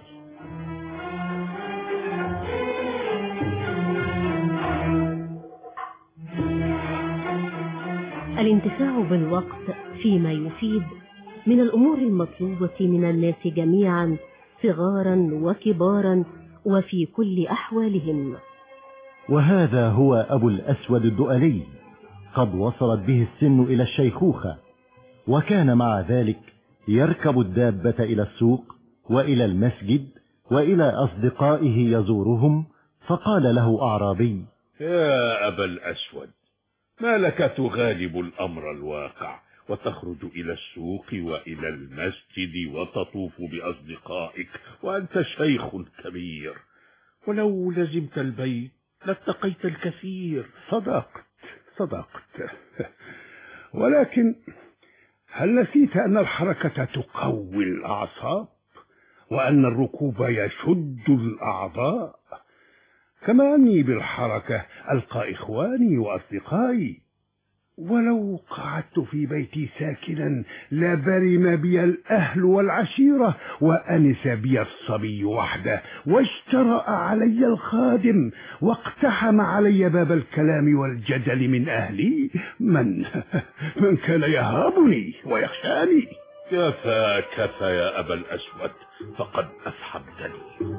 الانتفاع بالوقت فيما يفيد من الأمور المطلوبة من الناس جميعا، صغارا وكبارا وفي كل أحوالهم. وهذا هو أبو الأسود الدؤلي، قد وصلت به السن إلى الشيخوخة، وكان مع ذلك يركب الدابة إلى السوق وإلى المسجد وإلى أصدقائه يزورهم، فقال له أعرابي: يا أبا الأسود، ما لك تغالب الأمر الواقع وتخرج إلى السوق وإلى المسجد وتطوف بأصدقائك وأنت شيخ كبير؟ ولو لزمت البيت لاتقيت الكثير. صدقت صدقت ولكن هل نسيت أن الحركة تقوي الأعصاب، وأن الركوب يشد الأعضاء، كما أني بالحركة ألقى إخواني وأصدقائي؟ ولو قعدت في بيتي ساكنا لبرم بي الأهل والعشيرة، وأنس بي الصبي وحده، واشترأ علي الخادم، واقتحم علي باب الكلام والجدل من أهلي من من كان يهابني ويخشاني. كفى كفى يا أبا الأسود، فقد أفحمتني.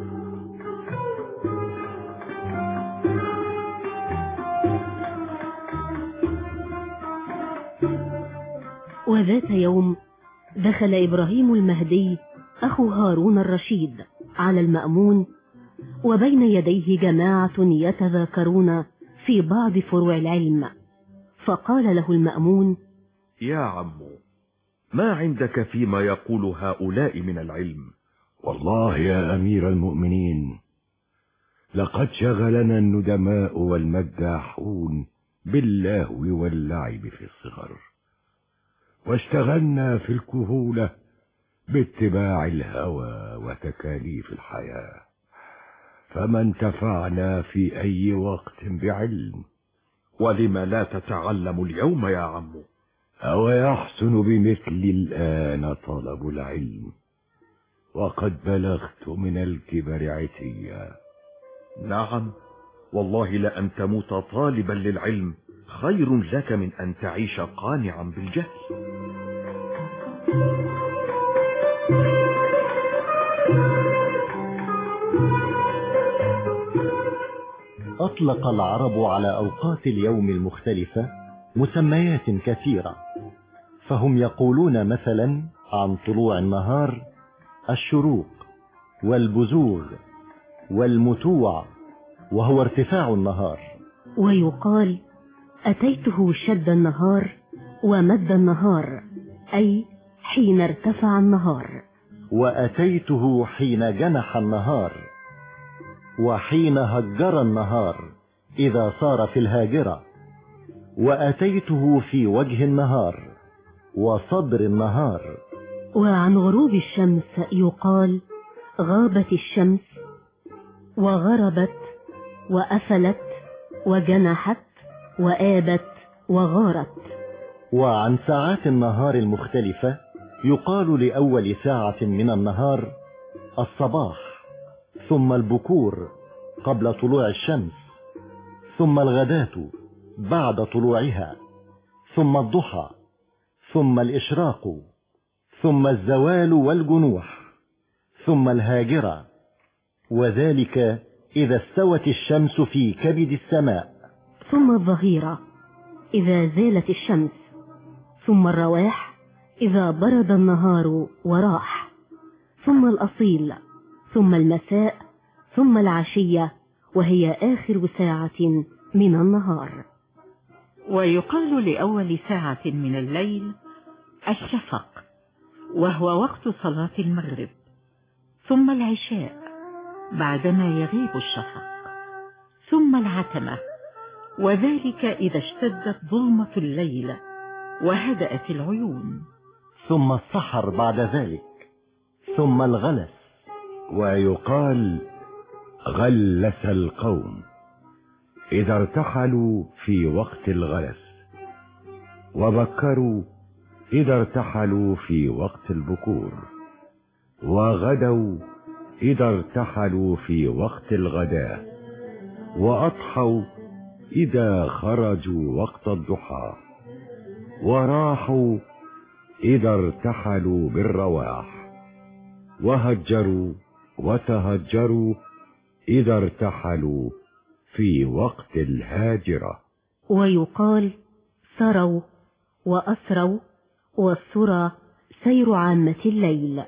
وذات يوم دخل إبراهيم المهدي أخو هارون الرشيد على المأمون، وبين يديه جماعة يتذاكرون في بعض فروع العلم، فقال له المأمون: يا عمو، ما عندك فيما يقول هؤلاء من العلم؟ والله يا أمير المؤمنين، لقد شغلنا الندماء والمداحون باللهو واللعب في الصغر، واشتغلنا في الكهولة باتباع الهوى وتكاليف الحياة، فما انتفعنا في أي وقت بعلم. ولم لا تتعلم اليوم يا عمو؟ أو يحسن بمثل الآن طلب العلم، وقد بلغت من الكبر عتيا. نعم، والله لأن تموت طالبا للعلم خير لك من أن تعيش قانعا بالجهل. أطلق العرب على أوقات اليوم المختلفة مسميات كثيرة، فهم يقولون مثلا عن طلوع النهار الشروق، والبزوغ، والمتوع وهو ارتفاع النهار. ويقال: أتيته شد النهار ومد النهار، أي حين ارتفع النهار. وأتيته حين جنح النهار، وحين هجر النهار إذا صار في الهاجرة. وأتيته في وجه النهار وصدر النهار. وعن غروب الشمس يقال: غابت الشمس، وغربت، وأفلت، وجنحت، وآبت، وغارت. وعن ساعات النهار المختلفة يقال لأول ساعة من النهار الصباح، ثم البكور قبل طلوع الشمس، ثم الغداة بعد طلوعها، ثم الضحى، ثم الإشراق، ثم الزوال والجنوح، ثم الهاجرة، وذلك إذا استوت الشمس في كبد السماء. ثم الظهيرة إذا زالت الشمس، ثم الرواح إذا برد النهار وراح، ثم الأصيل، ثم المساء، ثم العشية وهي آخر ساعة من النهار. ويقال لأول ساعة من الليل الشفق، وهو وقت صلاة المغرب، ثم العشاء بعدما يغيب الشفق، ثم العتمة، وذلك إذا اشتدت ظلمة الليل وهدأت العيون، ثم السحر بعد ذلك، ثم الغلس. ويقال غلس القوم إذا ارتحلوا في وقت الغلس، وبكروا إذا ارتحلوا في وقت البكور، وغدوا إذا ارتحلوا في وقت الغداء، وأضحوا إذا خرجوا وقت الضحى، وراحوا إذا ارتحلوا بالرواح، وهجروا وتهجروا إذا ارتحلوا في وقت الهاجرة. ويقال سروا وأسروا، والسرى سير عامة الليل.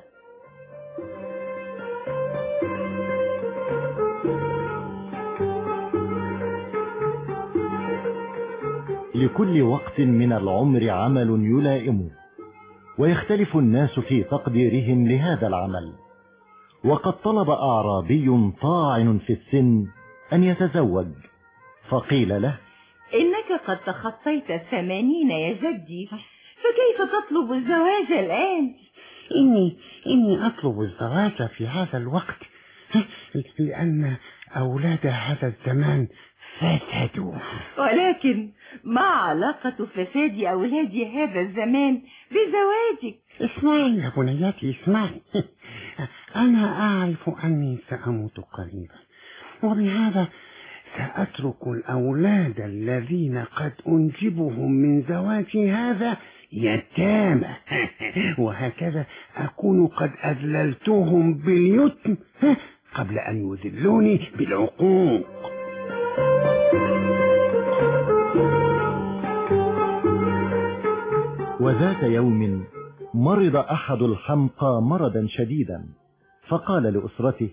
لكل وقت من العمر عمل يلائمه، ويختلف الناس في تقديرهم لهذا العمل. وقد طلب أعرابي طاعن في السن أن يتزوج، فقيل له: إنك قد تخطيت الثمانين يا جدي، فكيف تطلب الزواج الآن؟ إني إني أطلب الزواج في هذا الوقت لأن أولاد هذا الزمان فسدوا. ولكن ما علاقة فساد أولاد هذا الزمان بزواجك؟ اسمعي يا بنياتي، اسمعي. أنا أعرف أني سأموت قريبا، وبهذا سأترك الأولاد الذين قد أنجبهم من زواجي هذا يتامى، وهكذا أكون قد أذللتهم باليتم قبل أن يذلوني بالعقوق. وذات يوم مرض أحد الحمقى مرضا شديدا، فقال لأسرته: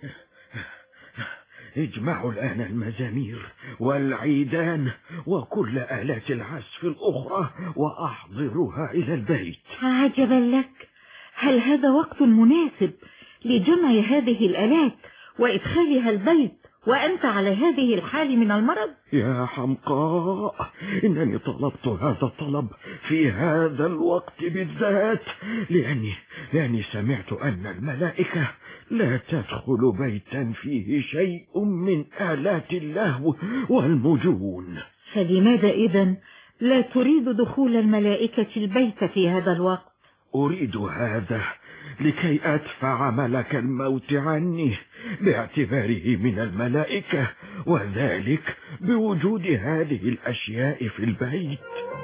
اجمعوا الآن المزامير والعيدان وكل آلات العزف الأخرى وأحضروها إلى البيت. عجبا لك، هل هذا وقت مناسب لجمع هذه الآلات وإدخالها البيت وأنت على هذه الحال من المرض؟ يا حمقاء، إنني طلبت هذا الطلب في هذا الوقت بالذات لأني, لأني سمعت أن الملائكة لا تدخل بيتا فيه شيء من آلات اللهو والمجون. فلماذا إذن لا تريد دخول الملائكة البيت في هذا الوقت؟ أريد هذا لكي أدفع ملك الموت عني باعتباره من الملائكة، وذلك بوجود هذه الأشياء في البيت.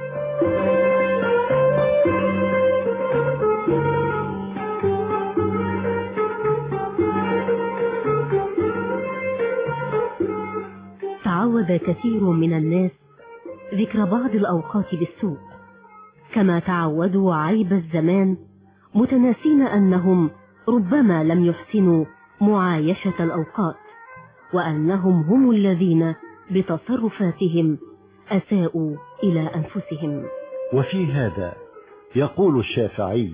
تعود كثير من الناس ذكر بعض الأوقات بالسوء، كما تعودوا عيب الزمان، متناسين أنهم ربما لم يحسنوا معايشة الأوقات، وأنهم هم الذين بتصرفاتهم أساءوا إلى أنفسهم. وفي هذا يقول الشافعي: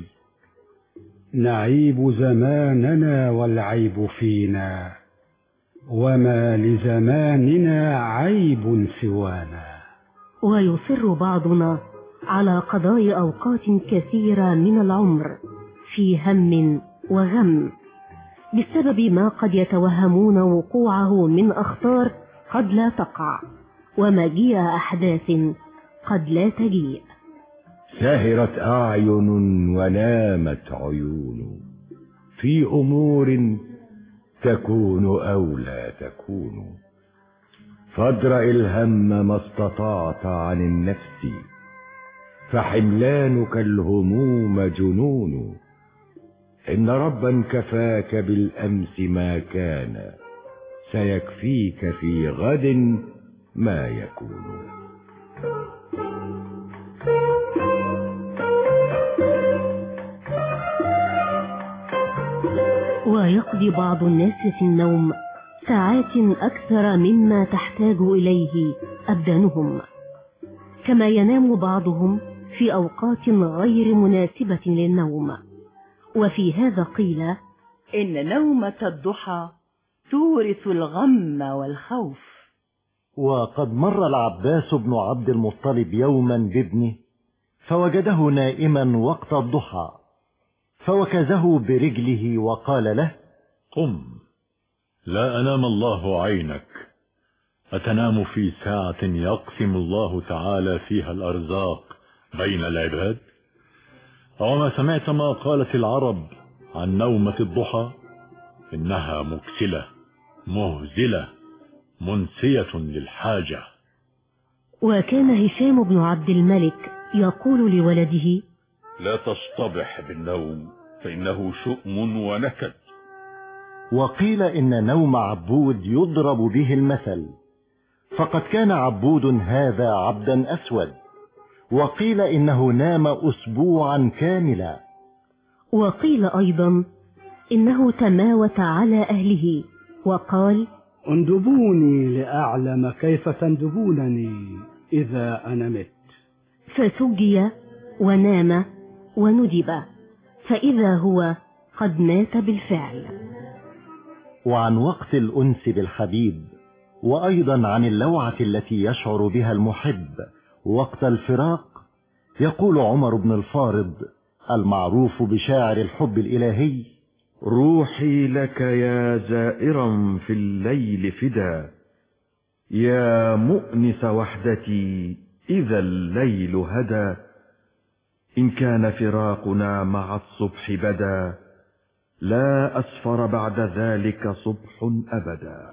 نعيب زماننا والعيب فينا، وما لزماننا عيب سوانا. ويصر بعضنا على قضاء أوقات كثيرة من العمر في هم وغم بسبب ما قد يتوهمون وقوعه من أخطار قد لا تقع، ومجيء أحداث قد لا تجيء. سهرت أعين ونامت عيون في أمور تكون أو لا تكون، فادرأ الهم ما استطعت عن النفس، فحملانك الهموم جنون. إن ربا كفاك بالأمس ما كان، سيكفيك في غد ما يكون. ويقضي بعض الناس في النوم ساعات أكثر مما تحتاج إليه أبدانهم، كما ينام بعضهم في أوقات غير مناسبة للنوم. وفي هذا قيل إن نومة الضحى تورث الغم والخوف. وقد مر العباس بن عبد المطلب يوما بابنه فوجده نائما وقت الضحى، فوكزه برجله وقال له: قم، لا أنام الله عينك. أتنام في ساعة يقسم الله تعالى فيها الأرزاق بين العباد؟ أوما سمعت ما قالت العرب عن نومة الضحى؟ إنها مكسلة مهزلة منسية للحاجة. وكان هشام بن عبد الملك يقول لولده: لا تصطبح بالنوم فإنه شؤم ونكد. وقيل إن نوم عبود يضرب به المثل، فقد كان عبود هذا عبدا أسود، وقيل إنه نام أسبوعا كاملا. وقيل أيضا إنه تماوت على أهله وقال: اندبوني لأعلم كيف تندبونني إذا أنا مت. فسجي ونام وندب، فإذا هو قد مات بالفعل. وعن وقت الأنس بالحبيب، وأيضا عن اللوعة التي يشعر بها المحب وقت الفراق، يقول عمر بن الفارض المعروف بشاعر الحب الإلهي: روحي لك يا زائرا في الليل فدا، يا مؤنس وحدتي إذا الليل هدى. إن كان فراقنا مع الصبح بدا، لا أسفر بعد ذلك صبح أبدا.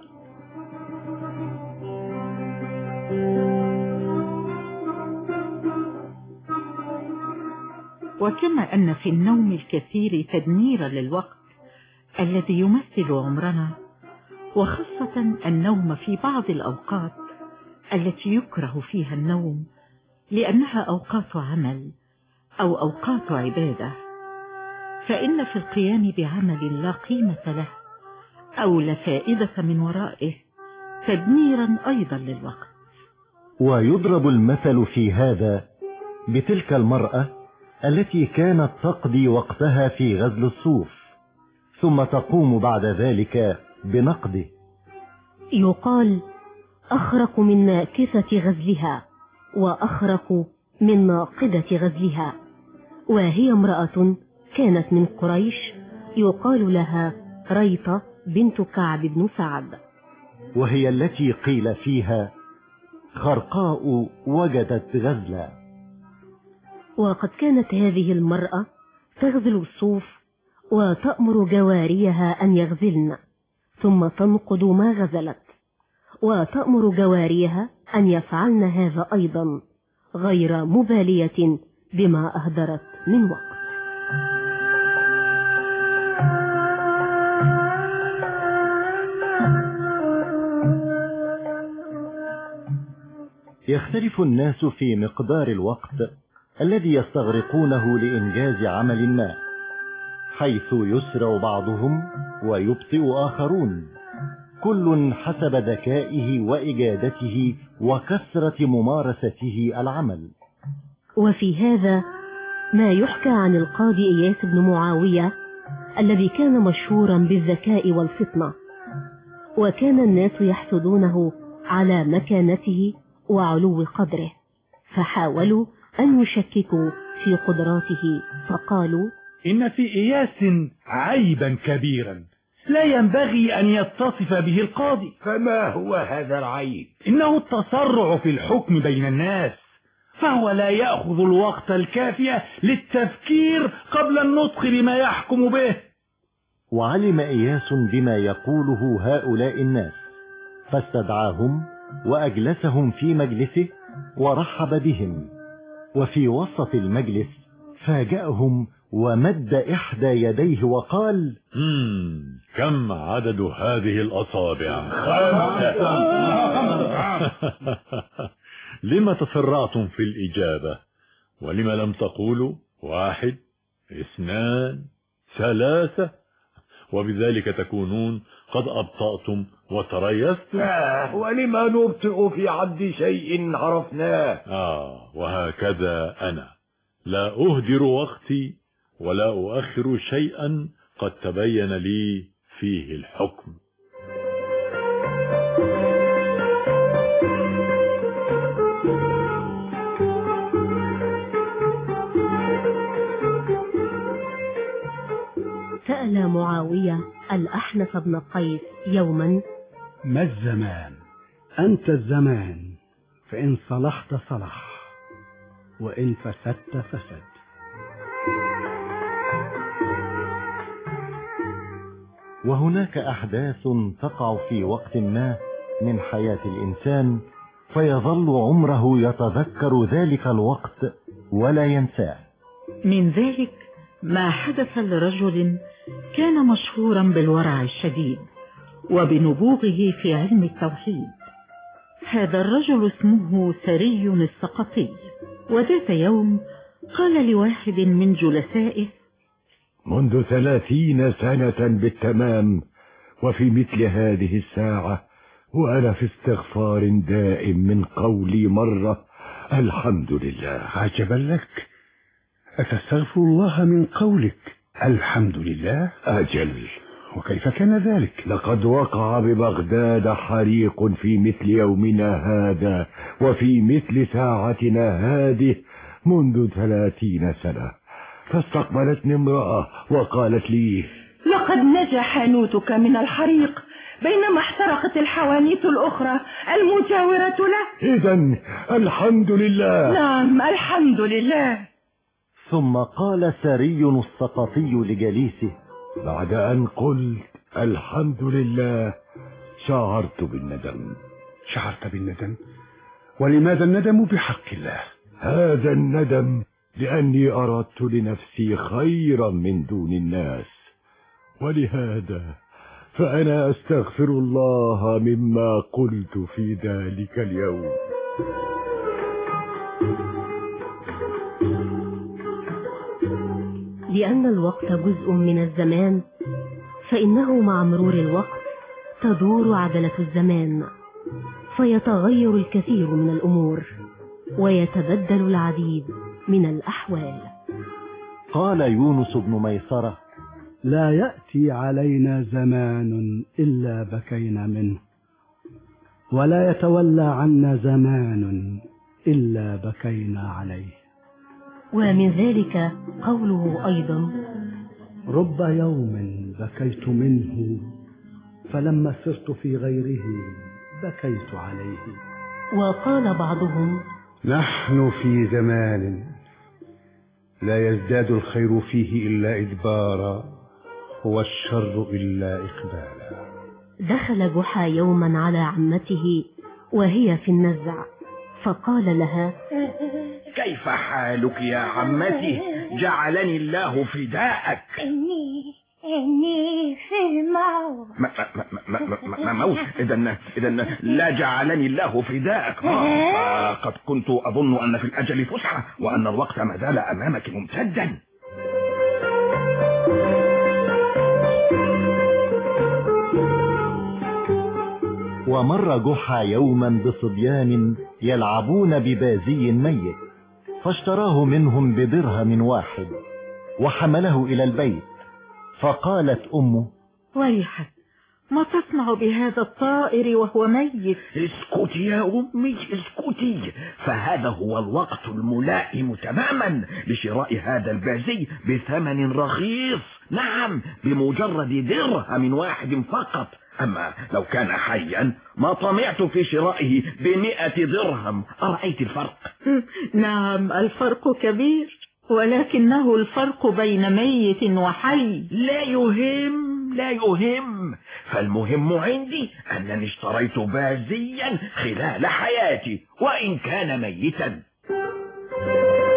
وكما أن في النوم الكثير تدميرا للوقت الذي يمثل عمرنا، وخاصة النوم في بعض الأوقات التي يكره فيها النوم لأنها أوقات عمل أو أوقات عبادة، فإن في القيام بعمل لا قيمة له أو لا فائدة من ورائه تدميرا أيضا للوقت. ويضرب المثل في هذا بتلك المرأة التي كانت تقضي وقتها في غزل الصوف ثم تقوم بعد ذلك بنقده. يقال: أخرق من ناكثة غزلها وأخرق من ناقدة غزلها. وهي امرأة كانت من قريش يقال لها ريطة بنت كعب بن سعد، وهي التي قيل فيها: خرقاء وجدت غزلا. وقد كانت هذه المرأة تغزل الصوف وتأمر جواريها أن يغزلن، ثم تنقض ما غزلت، وتأمر جواريها أن يفعلن هذا أيضا، غير مبالية بما أهدرت من وقت. يختلف الناس في مقدار الوقت الذي يستغرقونه لإنجاز عمل ما، حيث يسرع بعضهم ويبطئ آخرون، كل حسب ذكائه وإجادته وكثرة ممارسته العمل. وفي هذا ما يحكى عن القاضي إياس بن معاوية الذي كان مشهورا بالذكاء والفطنة، وكان الناس يحسدونه على مكانته وعلو قدره، فحاولوا أن يشككوا في قدراته، فقالوا: إن في إياس عيبا كبيرا لا ينبغي أن يتصف به القاضي. فما هو هذا العيب؟ إنه التسرع في الحكم بين الناس، فهو لا يأخذ الوقت الكافي للتفكير قبل النطق بما يحكم به. وعلم إياس بما يقوله هؤلاء الناس، فاستدعاهم وأجلسهم في مجلسه ورحب بهم، وفي وسط المجلس فاجأهم ومد إحدى يديه وقال: مم. كم عدد هذه الأصابع؟ لما تسرعتم في الإجابة؟ ولما لم تقولوا واحد اثنان ثلاثة؟ وبذلك تكونون قد أبطأتم وتريثتم. لا، ولما نبطئ في عد شيء عرفناه. آه وهكذا أنا لا أهدر وقتي ولا أؤخر شيئا قد تبين لي فيه الحكم. سأل معاوية الأحنف بن قيس يوما: ما الزمان؟ أنت الزمان، فإن صلحت صلح، وإن فسدت فسد. وهناك أحداث تقع في وقت ما من حياة الإنسان فيظل عمره يتذكر ذلك الوقت ولا ينساه. من ذلك ما حدث لرجل كان مشهورا بالورع الشديد وبنبوغه في علم التوحيد. هذا الرجل اسمه سري السقطي. وذات يوم قال لواحد من جلسائه: منذ ثلاثين سنة بالتمام وفي مثل هذه الساعة وأنا في استغفار دائم من قولي مرة الحمد لله. عجبا لك، أتستغفر الله من قولك الحمد لله؟ أجل. وكيف كان ذلك؟ لقد وقع ببغداد حريق في مثل يومنا هذا وفي مثل ساعتنا هذه منذ ثلاثين سنة. فاستقبلتني امرأة وقالت لي: لقد نجا حانوتك من الحريق بينما احترقت الحوانيت الأخرى المجاورة له. إذن الحمد لله. نعم الحمد لله. ثم قال سري السقطي لجليسه: بعد أن قلت الحمد لله شعرت بالندم. شعرت بالندم؟ ولماذا الندم بحق الله؟ هذا الندم لأني أردت لنفسي خيرا من دون الناس، ولهذا فأنا أستغفر الله مما قلت في ذلك اليوم. لأن الوقت جزء من الزمان، فإنه مع مرور الوقت تدور عجلة الزمان، فيتغير الكثير من الأمور ويتبدل العديد من الأحوال. قال يونس بن ميسرة: لا يأتي علينا زمان إلا بكينا منه، ولا يتولى عنا زمان إلا بكينا عليه. ومن ذلك قوله أيضا: رب يوم بكيت منه، فلما سرت في غيره بكيت عليه. وقال بعضهم: نحن في زمان لا يزداد الخير فيه إلا إدبارا والشر إلا إقبالا. دخل جحا يوما على عمته وهي في النزع، فقال لها: كيف حالك يا عمتي؟ جعلني الله فداءك. إني إني في الموت. ما ما ما ما موت؟ إذا إذا لا جعلني الله فداءك. آه قد كنت أظن أن في الأجل فسحة وأن الوقت ما زال أمامك ممتدا. ومر جحا يوما بصبيان يلعبون ببازي ميت، فاشتراه منهم بدرهم واحد وحمله إلى البيت. فقالت أمه: ويحك، ما تصنع بهذا الطائر وهو ميت؟ اسكتي يا أمي اسكتي، فهذا هو الوقت الملائم تماما لشراء هذا البازي بثمن رخيص. نعم، بمجرد درهم واحد فقط. أما لو كان حيا ما طمعت في شرائه بمئة درهم. أرأيت الفرق؟ نعم الفرق كبير، ولكنه الفرق بين ميت وحي. لا يهم لا يهم، فالمهم عندي أنني اشتريت بازيا خلال حياتي وإن كان ميتا.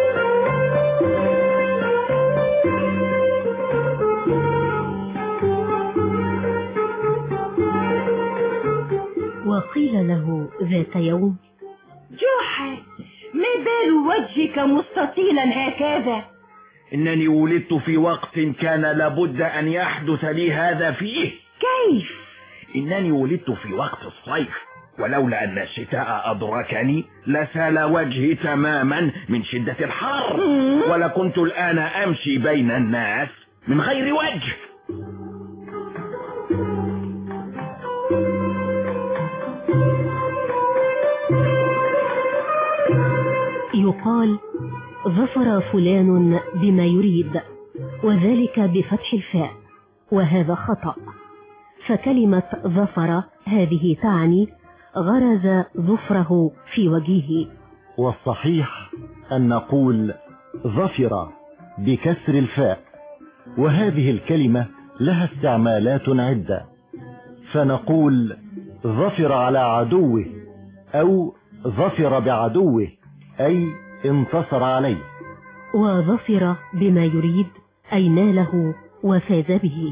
وقيل له ذات يوم: جحا، ما بال وجهك مستطيلا هكذا؟ إنني ولدت في وقت كان لابد أن يحدث لي هذا فيه. كيف؟ إنني ولدت في وقت الصيف، ولولا أن الشتاء أدركني لسال وجهي تماما من شدة الحر، ولكنت الآن أمشي بين الناس من غير وجه. يقال: ظفر فلان بما يريد، وذلك بفتح الفاء، وهذا خطأ، فكلمة ظفر هذه تعني غرز ظفره في وجهه. والصحيح أن نقول ظفر بكسر الفاء، وهذه الكلمة لها استعمالات عدة، فنقول ظفر على عدوه، أو ظفر بعدوه، أي انتصر عليه. وظفر بما يريد أي ناله وفاز به.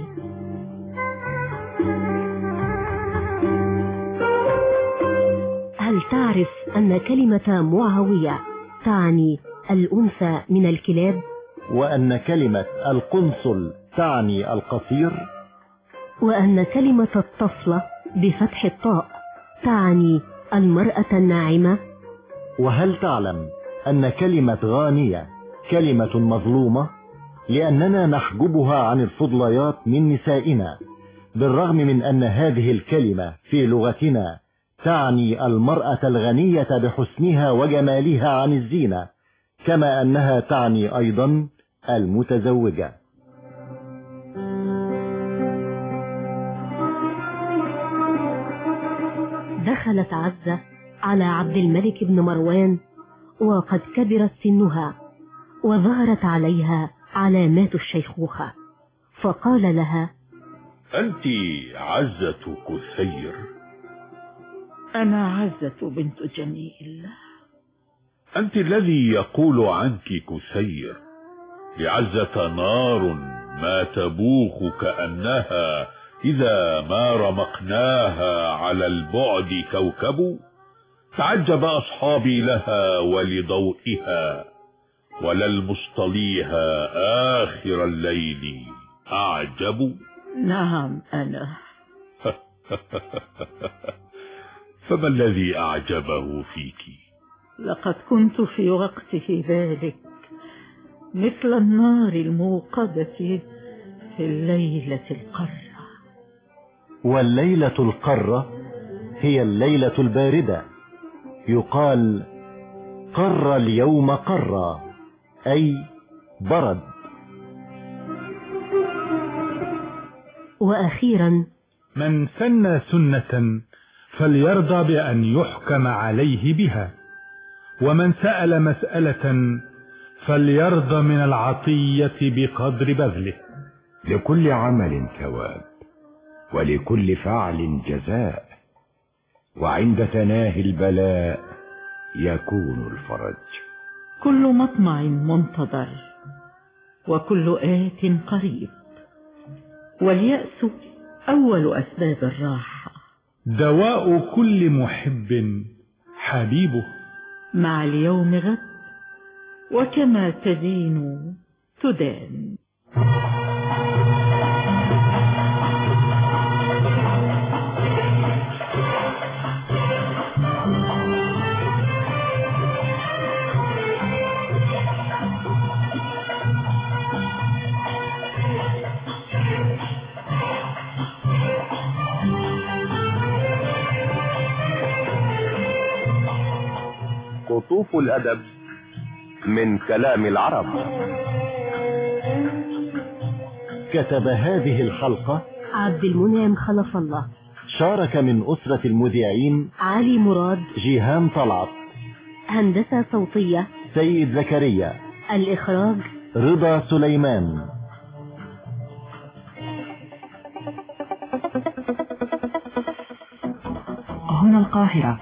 هل تعرف أن كلمة معاوية تعني الأنثى من الكلاب؟ وأن كلمة القنصل تعني القصير؟ وأن كلمة الطفلة بفتح الطاء تعني المرأة الناعمة؟ وهل تعلم أن كلمة غانية كلمة مظلومة، لأننا نحجبها عن الفضليات من نسائنا، بالرغم من أن هذه الكلمة في لغتنا تعني المرأة الغنية بحسنها وجمالها عن الزينة، كما أنها تعني أيضا المتزوجة. دخلت عزة على عبد الملك بن مروان وقد كبرت سنها وظهرت عليها علامات الشيخوخة، فقال لها: أنت عزة كثير؟ أنا عزة بنت جميل. أنت الذي يقول عنك كثير، لعزة نار ما تبوخ كأنها إذا ما رمقناها على البعد كوكب. تعجب أصحابي لها ولضوئها، وللمصطليها آخر الليل أعجب. نعم أنا. فما الذي أعجبه فيك؟ لقد كنت في وقته ذلك مثل النار الموقدة في الليلة القرة. والليلة القرة هي الليلة الباردة، يقال قر اليوم قرا، أي برد. وأخيرا: من سن سنة فليرضى بأن يحكم عليه بها، ومن سأل مسألة فليرضى من العطية بقدر بذله. لكل عمل ثواب، ولكل فعل جزاء، وعند تناهي البلاء يكون الفرج. كل مطمع منتظر، وكل آت قريب، واليأس أول أسباب الراحة. دواء كل محب حبيبه. مع اليوم غد، وكما تدين تدان. قطوف الأدب من كلام العرب. كتب هذه الحلقة عبد المنعم خلف الله. شارك من أسرة المذيعين علي مراد، جيهان طلعت. هندسة صوتية سيد زكريا. الإخراج رضا سليمان. هنا القاهرة.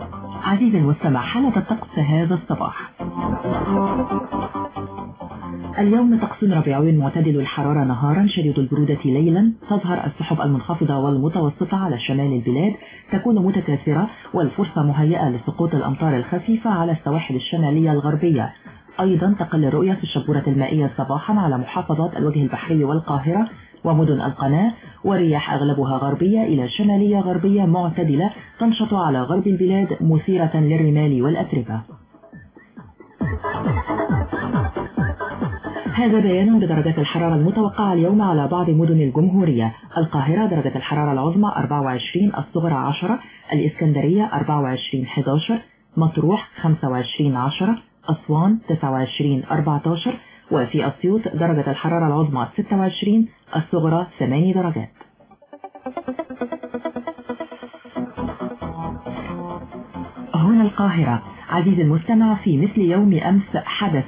عزيزي المستمع، حالة الطقس هذا الصباح: اليوم طقس ربيعي معتدل الحرارة نهارا شديد البرودة ليلا. تظهر السحب المنخفضة والمتوسطة على شمال البلاد، تكون متكاثرة والفرصة مهيئة لسقوط الأمطار الخفيفة على السواحل الشمالية الغربية. أيضا تقل الرؤية في الشبورة المائية صباحا على محافظات الوجه البحري والقاهرة ومدن القناة، والرياح أغلبها غربية إلى شمالية غربية معتدلة تنشط على غرب البلاد مثيرة للرمال والأتربة. هذا بيان بدرجات الحرارة المتوقعة اليوم على بعض مدن الجمهورية. القاهرة درجة الحرارة العظمى أربعة وعشرين، الصغرى عشرة، الإسكندرية أربعة وعشرين أحد عشر، مطروح خمسة وعشرين عشرة، أسوان تسعة وعشرين أربعة عشر، وفي أسيوط درجة الحرارة العظمى ستة وعشرين، الصغرى ثماني درجات. هنا القاهرة. عزيزي المستمع، في مثل يوم أمس حدث.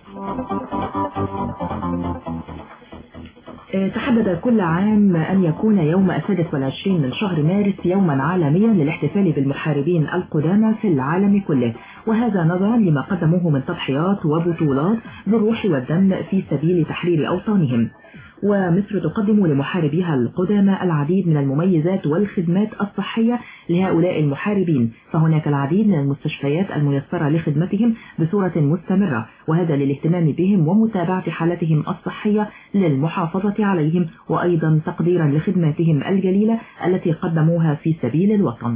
تحدد كل عام أن يكون يوم السادس والعشرين من شهر مارس يوما عالميا للاحتفال بالمحاربين القدامى في العالم كله، وهذا نظرا لما قدموه من تضحيات وبطولات بالروح والدم في سبيل تحرير أوطانهم. ومصر تقدم لمحاربيها القدامى العديد من المميزات والخدمات الصحية لهؤلاء المحاربين، فهناك العديد من المستشفيات الميسرة لخدمتهم بصورة مستمرة، وهذا للاهتمام بهم ومتابعة حالتهم الصحية للمحافظة عليهم، وأيضا تقديرا لخدماتهم الجليلة التي قدموها في سبيل الوطن.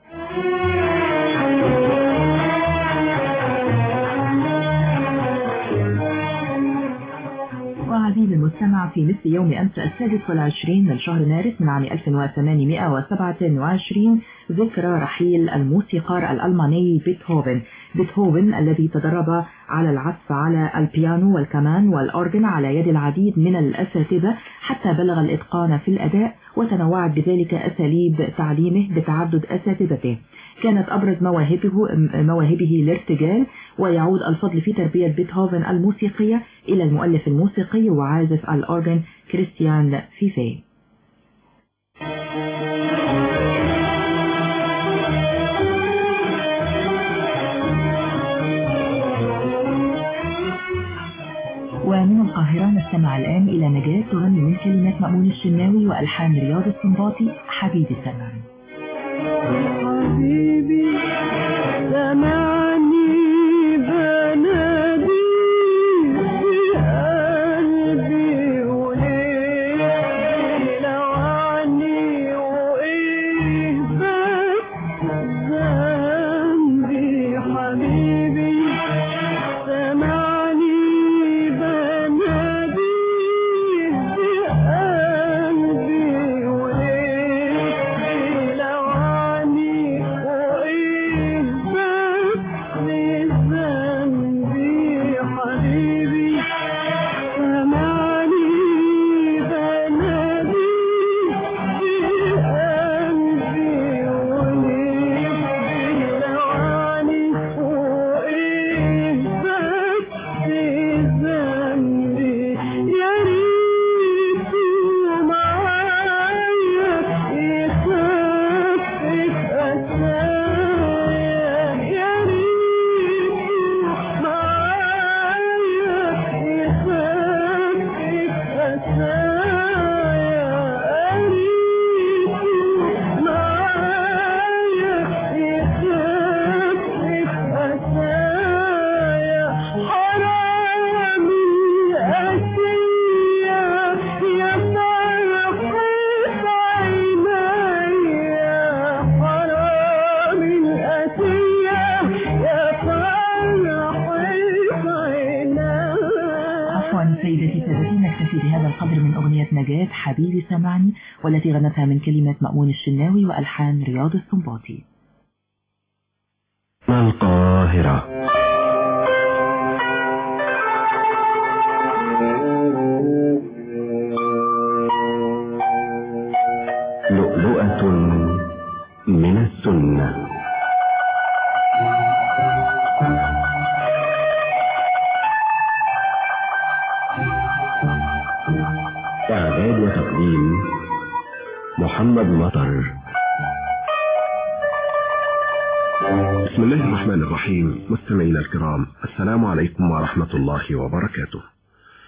وعزيزي المستمع، في مثل يوم أمس السادس والعشرين من شهر مارس من عام ألف وثمانمائة وسبعة وعشرين ذكرى رحيل الموسيقار الألماني بيتهوفن. بيتهوفن الذي تدرب على العزف على البيانو والكمان والأورجن على يد العديد من الأساتذة حتى بلغ الإتقان في الأداء، وتنوعت بذلك أساليب تعليمه بتعدد أساتذته. كانت أبرز مواهبه مواهبه الارتجال، ويعود الفضل في تربية بيتهوفن الموسيقية إلى المؤلف الموسيقي وعازف الأورجن كريستيان فيفي. ومن القاهرة نستمع الآن إلى نجاة تغني من كلمات مأمون الشناوي وألحان رياض السنباطي حبيبي سمعني. حبيبي سمعني بنادي في قلبي وليه لوعني وإيه بس ذنبي. حبيبي سمعني بنادي في قلبي وليه لوعني وإيه بس ذنبي. حبيبي سمعني بنادي في قلبي وليه لوعني وإيه بس ذنبي. يا ريت معايا يخفف أسايا، يا ريت معايا يخفف أسايا، أريد معايا يخفف أسايا. حرام الأسية يا فرحة عينيا، حرام الأسية يا فرحة عينيا. عفوا سيدتي سادتي، نكتفي بهذا القدر من أغنية نجاة حبيبي سمعني، والتي غنتها من كلمات مأمون الشناوي وألحان رياض السنباطي. القاهرة. لؤلؤة من السنة. إعداد وتقديم محمد مطر. بسم الله الرحمن الرحيم. مستمعينا الكرام، السلام عليكم ورحمة الله وبركاته.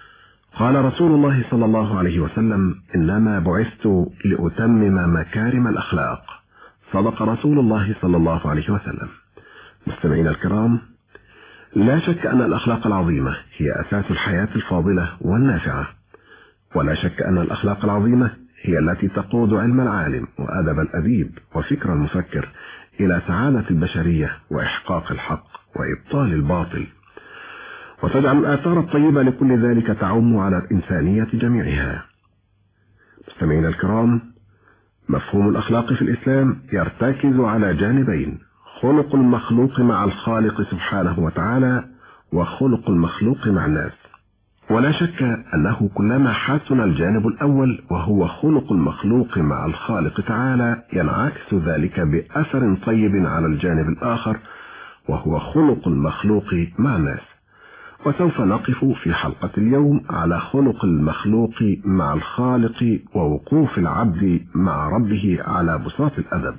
قال رسول الله صلى الله عليه وسلم: إنما بعثت لأتمم مكارم الأخلاق. صدق رسول الله صلى الله عليه وسلم. مستمعينا الكرام، لا شك أن الأخلاق العظيمة هي أساس الحياة الفاضلة والنافعة، ولا شك أن الأخلاق العظيمة هي التي تقود علم العالم وأدب الأديب وفكر المفكر إلى سعادة البشرية وإحقاق الحق وإبطال الباطل، وتجعل الآثار الطيبة لكل ذلك تعم على الإنسانية جميعها. مستمعينا الكرام، مفهوم الأخلاق في الإسلام يرتكز على جانبين: خلق المخلوق مع الخالق سبحانه وتعالى، وخلق المخلوق مع الناس. ولا شك أنه كلما حسن الجانب الأول وهو خلق المخلوق مع الخالق تعالى، ينعكس ذلك بأثر طيب على الجانب الآخر وهو خلق المخلوق مع الناس. وسوف نقف في حلقة اليوم على خلق المخلوق مع الخالق ووقوف العبد مع ربه على بساط الأدب.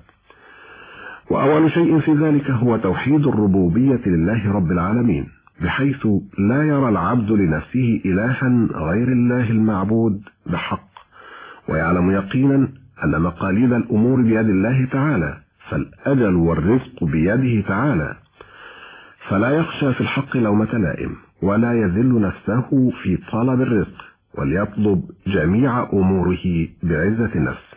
وأول شيء في ذلك هو توحيد الربوبية لله رب العالمين، بحيث لا يرى العبد لنفسه إلها غير الله المعبود بحق، ويعلم يقينا أن مقاليد الأمور بيد الله تعالى، فالأجل والرزق بيده تعالى، فلا يخشى في الحق لومة لائم، ولا يذل نفسه في طلب الرزق، وليطلب جميع أموره بعزة النفس.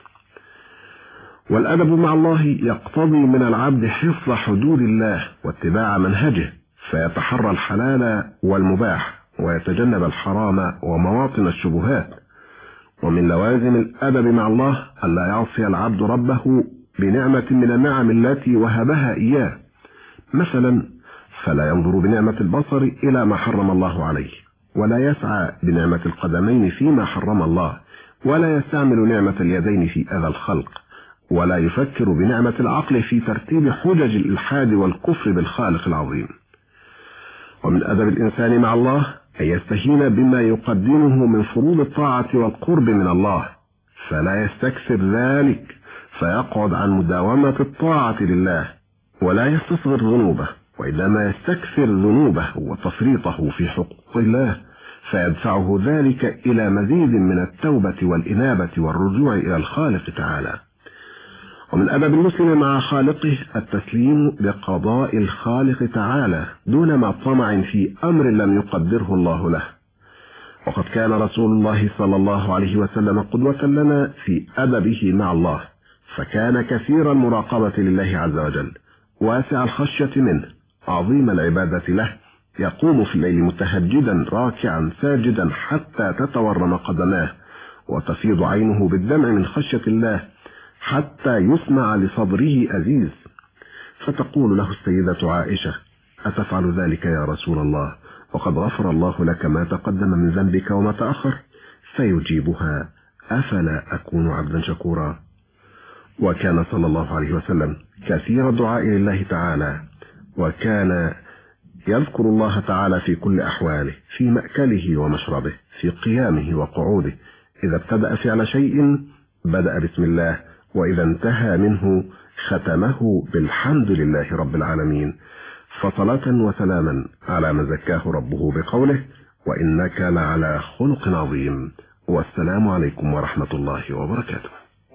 والأدب مع الله يقتضي من العبد حفظ حدود الله واتباع منهجه، فيتحرى الحلال والمباح ويتجنب الحرام ومواطن الشبهات. ومن لوازم الأدب مع الله أن لا يعصي العبد ربه بنعمة من النعم التي وهبها إياه. مثلا، فلا ينظر بنعمة البصر إلى ما حرم الله عليه، ولا يسعى بنعمة القدمين فيما حرم الله، ولا يستعمل نعمة اليدين في أذى الخلق، ولا يفكر بنعمة العقل في ترتيب حجج الإلحاد والكفر بالخالق العظيم. ومن أدب الإنسان مع الله أن يستهين بما يقدمه من فروض الطاعة والقرب من الله، فلا يستكثر ذلك فيقعد عن مداومة الطاعة لله، ولا يستصغر ذنوبه، وإنما يستكثر ذنوبه وتفريطه في حقوق الله، فيدفعه ذلك إلى مزيد من التوبة والإنابة والرجوع إلى الخالق تعالى. ومن أدب المسلم مع خالقه التسليم بقضاء الخالق تعالى دون ما طمع في أمر لم يقدره الله له. وقد كان رسول الله صلى الله عليه وسلم قدوة لنا في أدبه مع الله، فكان كثير المراقبة لله عز وجل، واسع الخشية منه، عظيم العبادة له، يقوم في الليل متهجدا راكعا ساجدا حتى تتورم قدماه وتفيض عينه بالدمع من خشية الله، حتى يسمع لصدره أزيز، فتقول له السيدة عائشة: أتفعل ذلك يا رسول الله وقد غفر الله لك ما تقدم من ذنبك وما تأخر؟ فيجيبها: أفلا أكون عبدا شكورا؟ وكان صلى الله عليه وسلم كثير الدعاء لله تعالى، وكان يذكر الله تعالى في كل أحواله، في مأكله ومشربه، في قيامه وقعوده. إذا ابتدأ فعل شيء بدأ بسم الله، وإذا انتهى منه ختمه بالحمد لله رب العالمين. فصلاة وسلاما على من زكاه ربه بقوله: وإنك لعلى خلق عظيم. والسلام عليكم ورحمة الله وبركاته.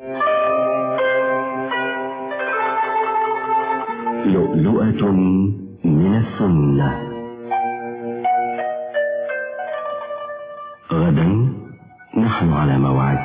لؤلؤة من السنة. غدا نحن على موعد.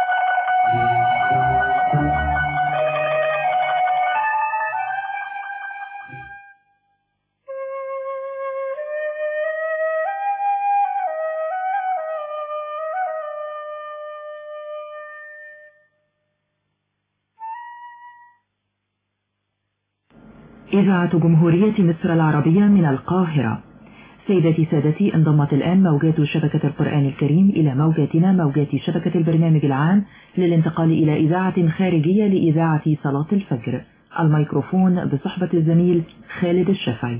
إذاعة جمهورية مصر العربية من القاهرة. سيداتي سادتي، انضمت الآن موجات شبكة القرآن الكريم إلى موجاتنا موجات شبكة البرنامج العام للانتقال إلى إذاعة خارجية لإذاعة صلاة الفجر. الميكروفون بصحبة الزميل خالد الشافعي.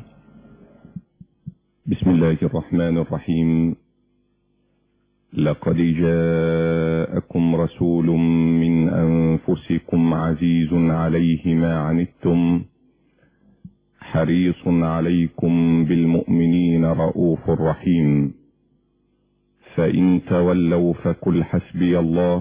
بسم الله الرحمن الرحيم. لقد جاءكم رسول من أنفسكم عزيز عليه ما عنتم حريص عليكم بالمؤمنين رؤوف رحيم. فإن تولوا فقل حسبي الله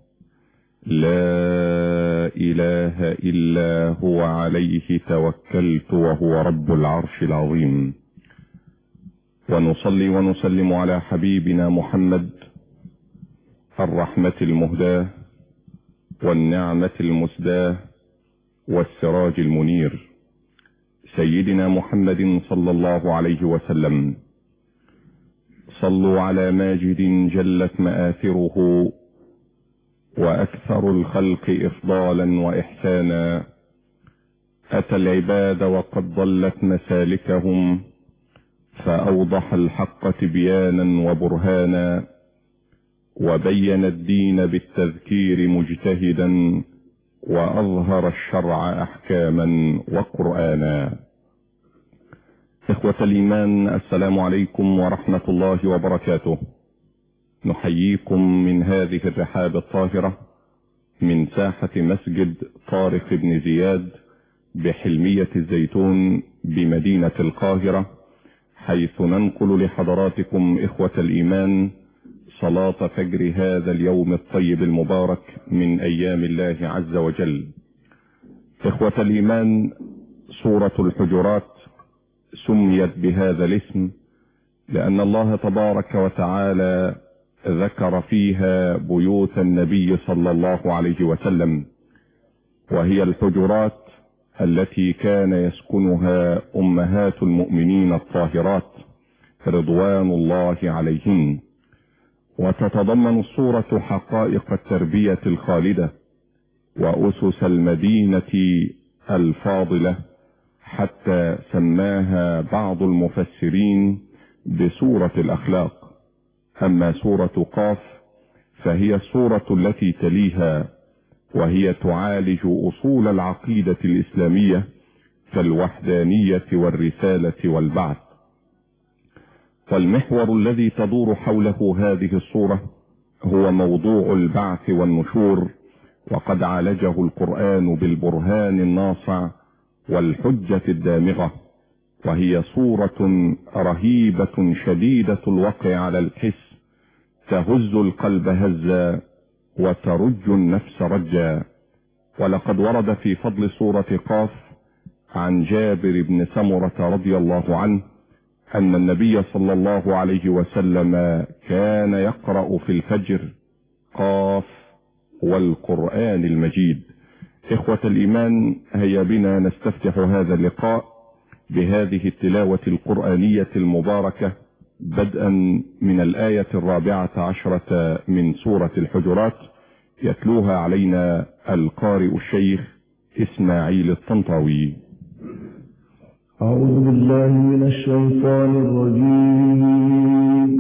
لا إله إلا هو عليه توكلت وهو رب العرش العظيم. ونصلي ونسلم على حبيبنا محمد الرحمة المهداة والنعمة المسداة والسراج المنير سيدنا محمد صلى الله عليه وسلم. صلوا على ماجد جلت مآثره وأكثر الخلق إفضالا وإحسانا، أتى العباد وقد ضلت مسالكهم فأوضح الحق تبيانا وبرهانا، وبين الدين بالتذكير مجتهدا وأظهر الشرع أحكاما وقرآنا. إخوة الإيمان، السلام عليكم ورحمة الله وبركاته. نحييكم من هذه الرحاب الطاهرة من ساحة مسجد طارق بن زياد بحلمية الزيتون بمدينة القاهرة، حيث ننقل لحضراتكم إخوة الإيمان صلاة فجر هذا اليوم الطيب المبارك من أيام الله عز وجل. إخوة الإيمان، سورة الحجرات سميت بهذا الاسم لأن الله تبارك وتعالى ذكر فيها بيوت النبي صلى الله عليه وسلم، وهي الحجرات التي كان يسكنها أمهات المؤمنين الطاهرات رضوان الله عليهن. وتتضمن الصورة حقائق التربية الخالدة وأسس المدينة الفاضلة، حتى سماها بعض المفسرين بسورة الأخلاق. أما سورة قاف فهي السورة التي تليها، وهي تعالج أصول العقيدة الإسلامية كالوحدانية والرسالة والبعث. والمحور الذي تدور حوله هذه السورة هو موضوع البعث والنشور، وقد عالجه القرآن بالبرهان الناصع والحجة الدامغة، وهي صورة رهيبة شديدة الوقع على الحس، تهز القلب هزا وترج النفس رجا. ولقد ورد في فضل سورة قاف عن جابر بن سمرة رضي الله عنه أن النبي صلى الله عليه وسلم كان يقرأ في الفجر قاف والقرآن المجيد. إخوة الإيمان، هيا بنا نستفتح هذا اللقاء بهذه التلاوة القرآنية المباركة، بدءا من الآية الرابعة عشرة من سورة الحجرات، يتلوها علينا القارئ الشيخ إسماعيل الطنطاوي. أعوذ بالله من الشيطان الرجيم.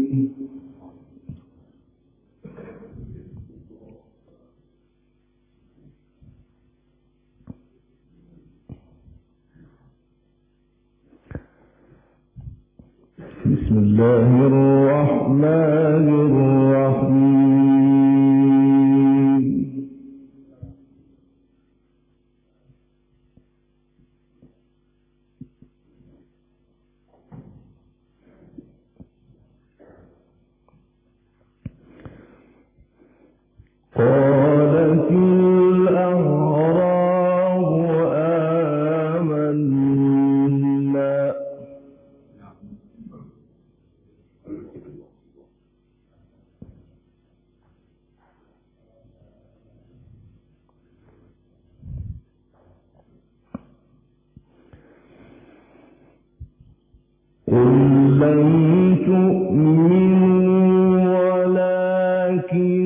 بسم الله الرحمن الرحيم. قالت الأعراب آمنا قل لم تؤمنوا ولكن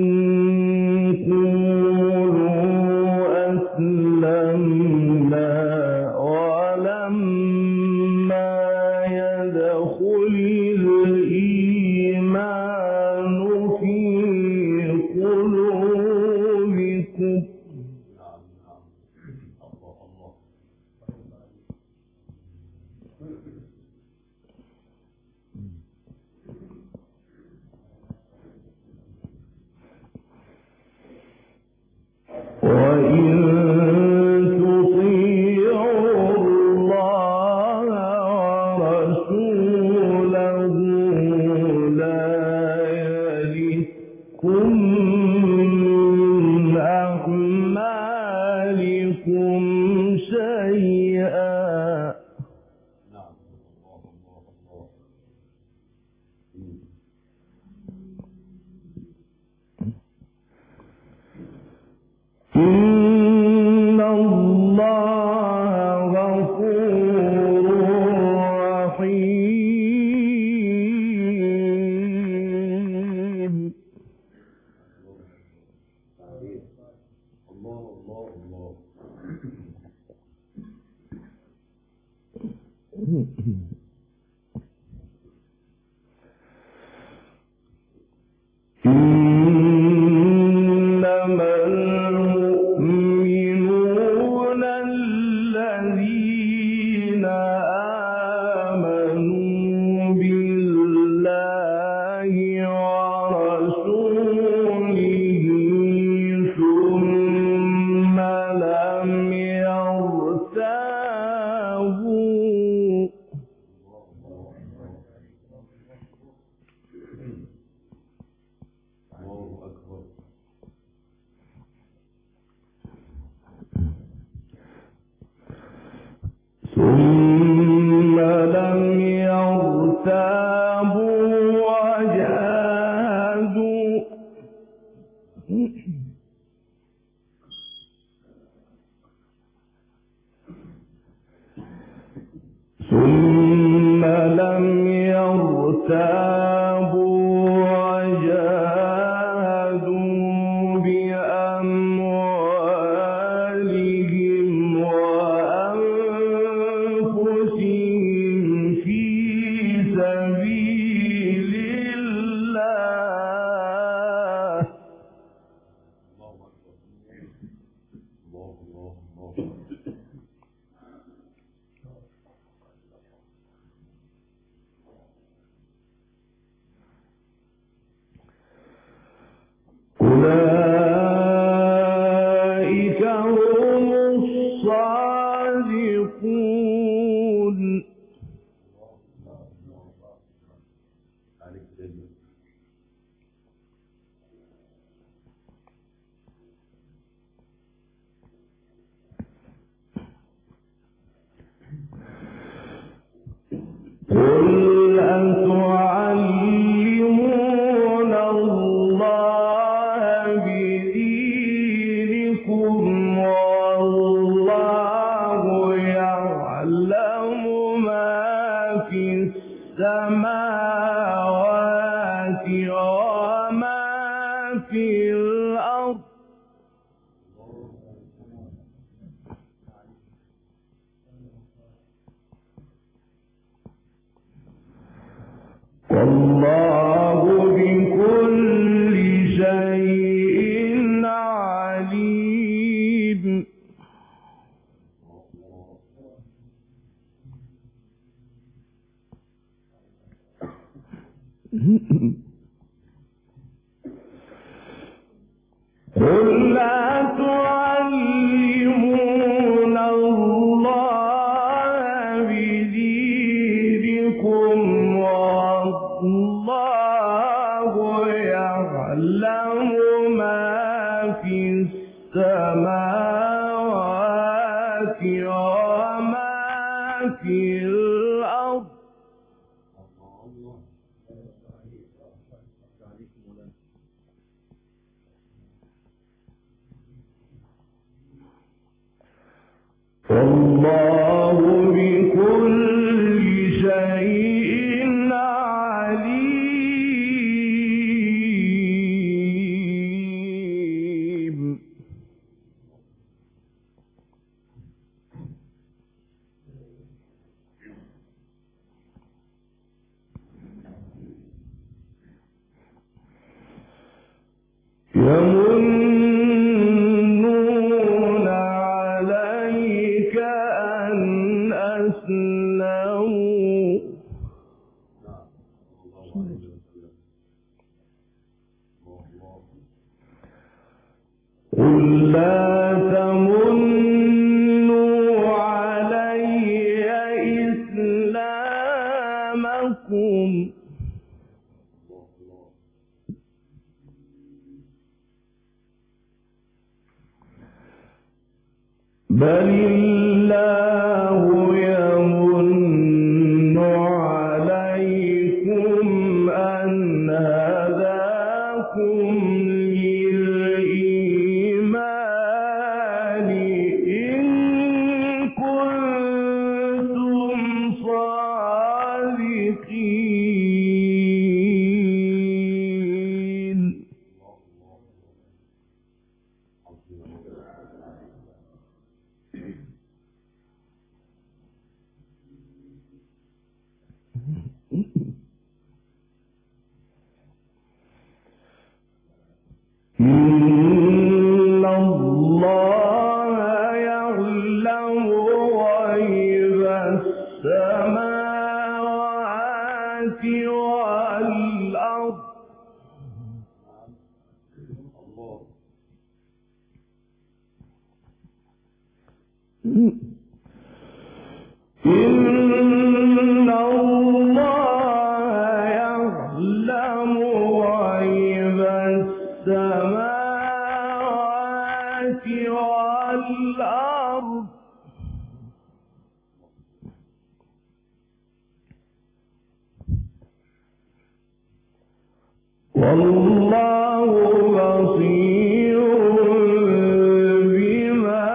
إنما المؤمنون الذين آمنوا بالله ورسوله ثم لم يرتابوا ثم لم يرتابوا وجاهدوا ثم لم يرتابوا وجاهدوا بأموالهم وأنفسهم في سبيل الله أولئك هم الصادقون قل أتعلمون الله بدينكم والله يعلم ما في السماوات وما في الأرض والله بكل شيء عليم قل لا تعلمون الله بدينكم والله يعلم ما في السماوات وما في الأرض والله بكل شيء عليم يمنون عليك أن أسلموا قل لا تمنوا علي إسلامكم بل الله يمن عليكم أن هداكم للإيمان إن كنتم صادقين إن الله يعلم غيب السماوات والأرض إن الله يعلم غيب السماوات والأرض والله بصير بما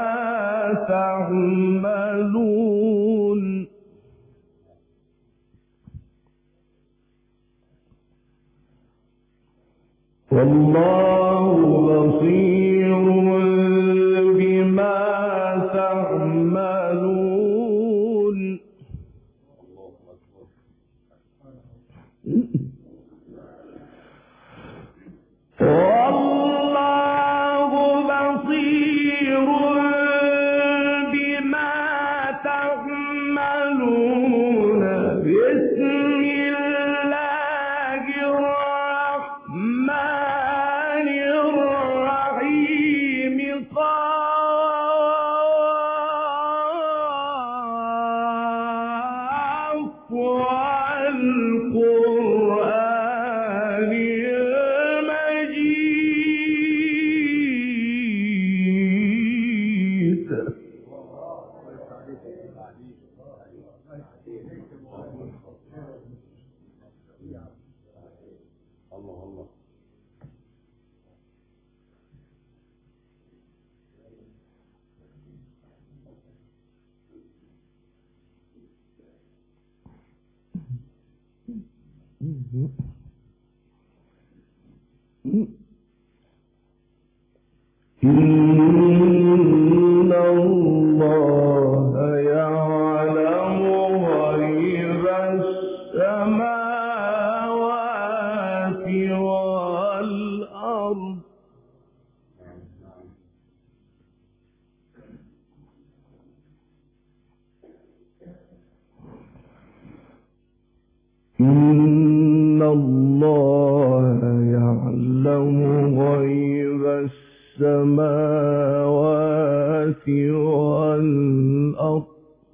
تعملون والله بصير بما تعملون والله بصير بما تعملون بسم الله الرحمن الرحيم قاف والقرآن المجيد إن الله يعلم غيب السماوات والأرض إن الله يعلم غيب السماوات والأرض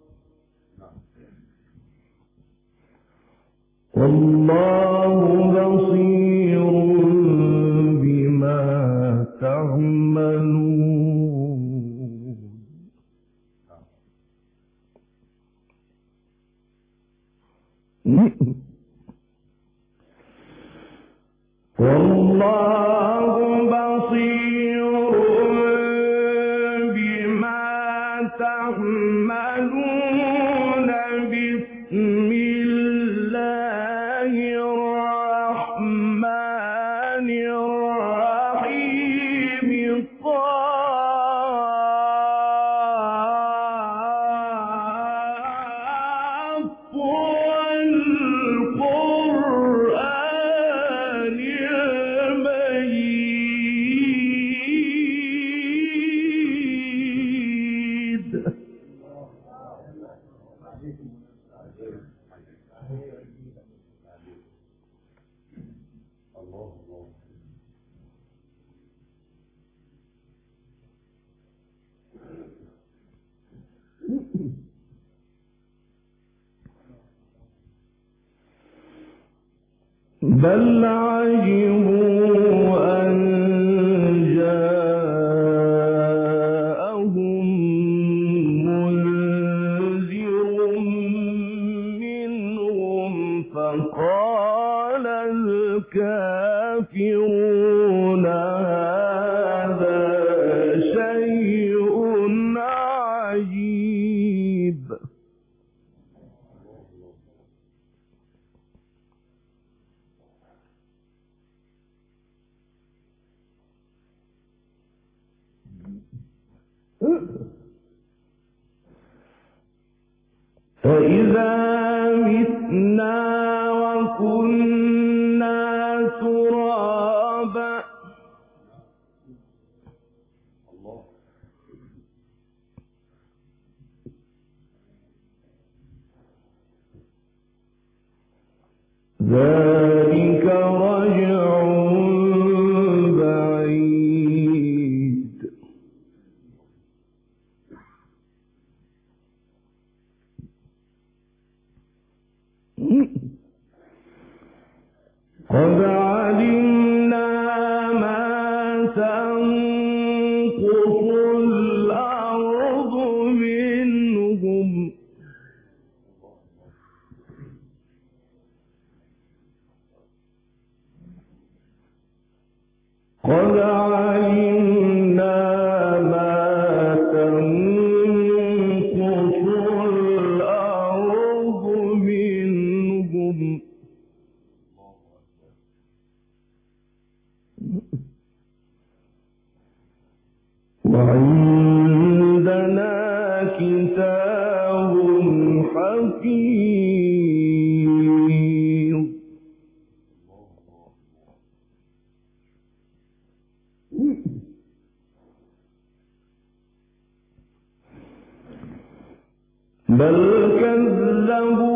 والله بصير بما تعملون والله بصير بما تعملون بسم الله الرحمن الرحيم قاف والقرآن المجيد بل عجبوا أن جاءهم منذر منهم فقال الكافرون هذا شيء عجيب فإذا متنا وكنا ترابا ذلك رجع بعيد. قد علمنا ما تنقص الأرض منهم قد علمنا ما تنقص الأرض منهم وعندنا كتاب حفيظ. بل كذبوا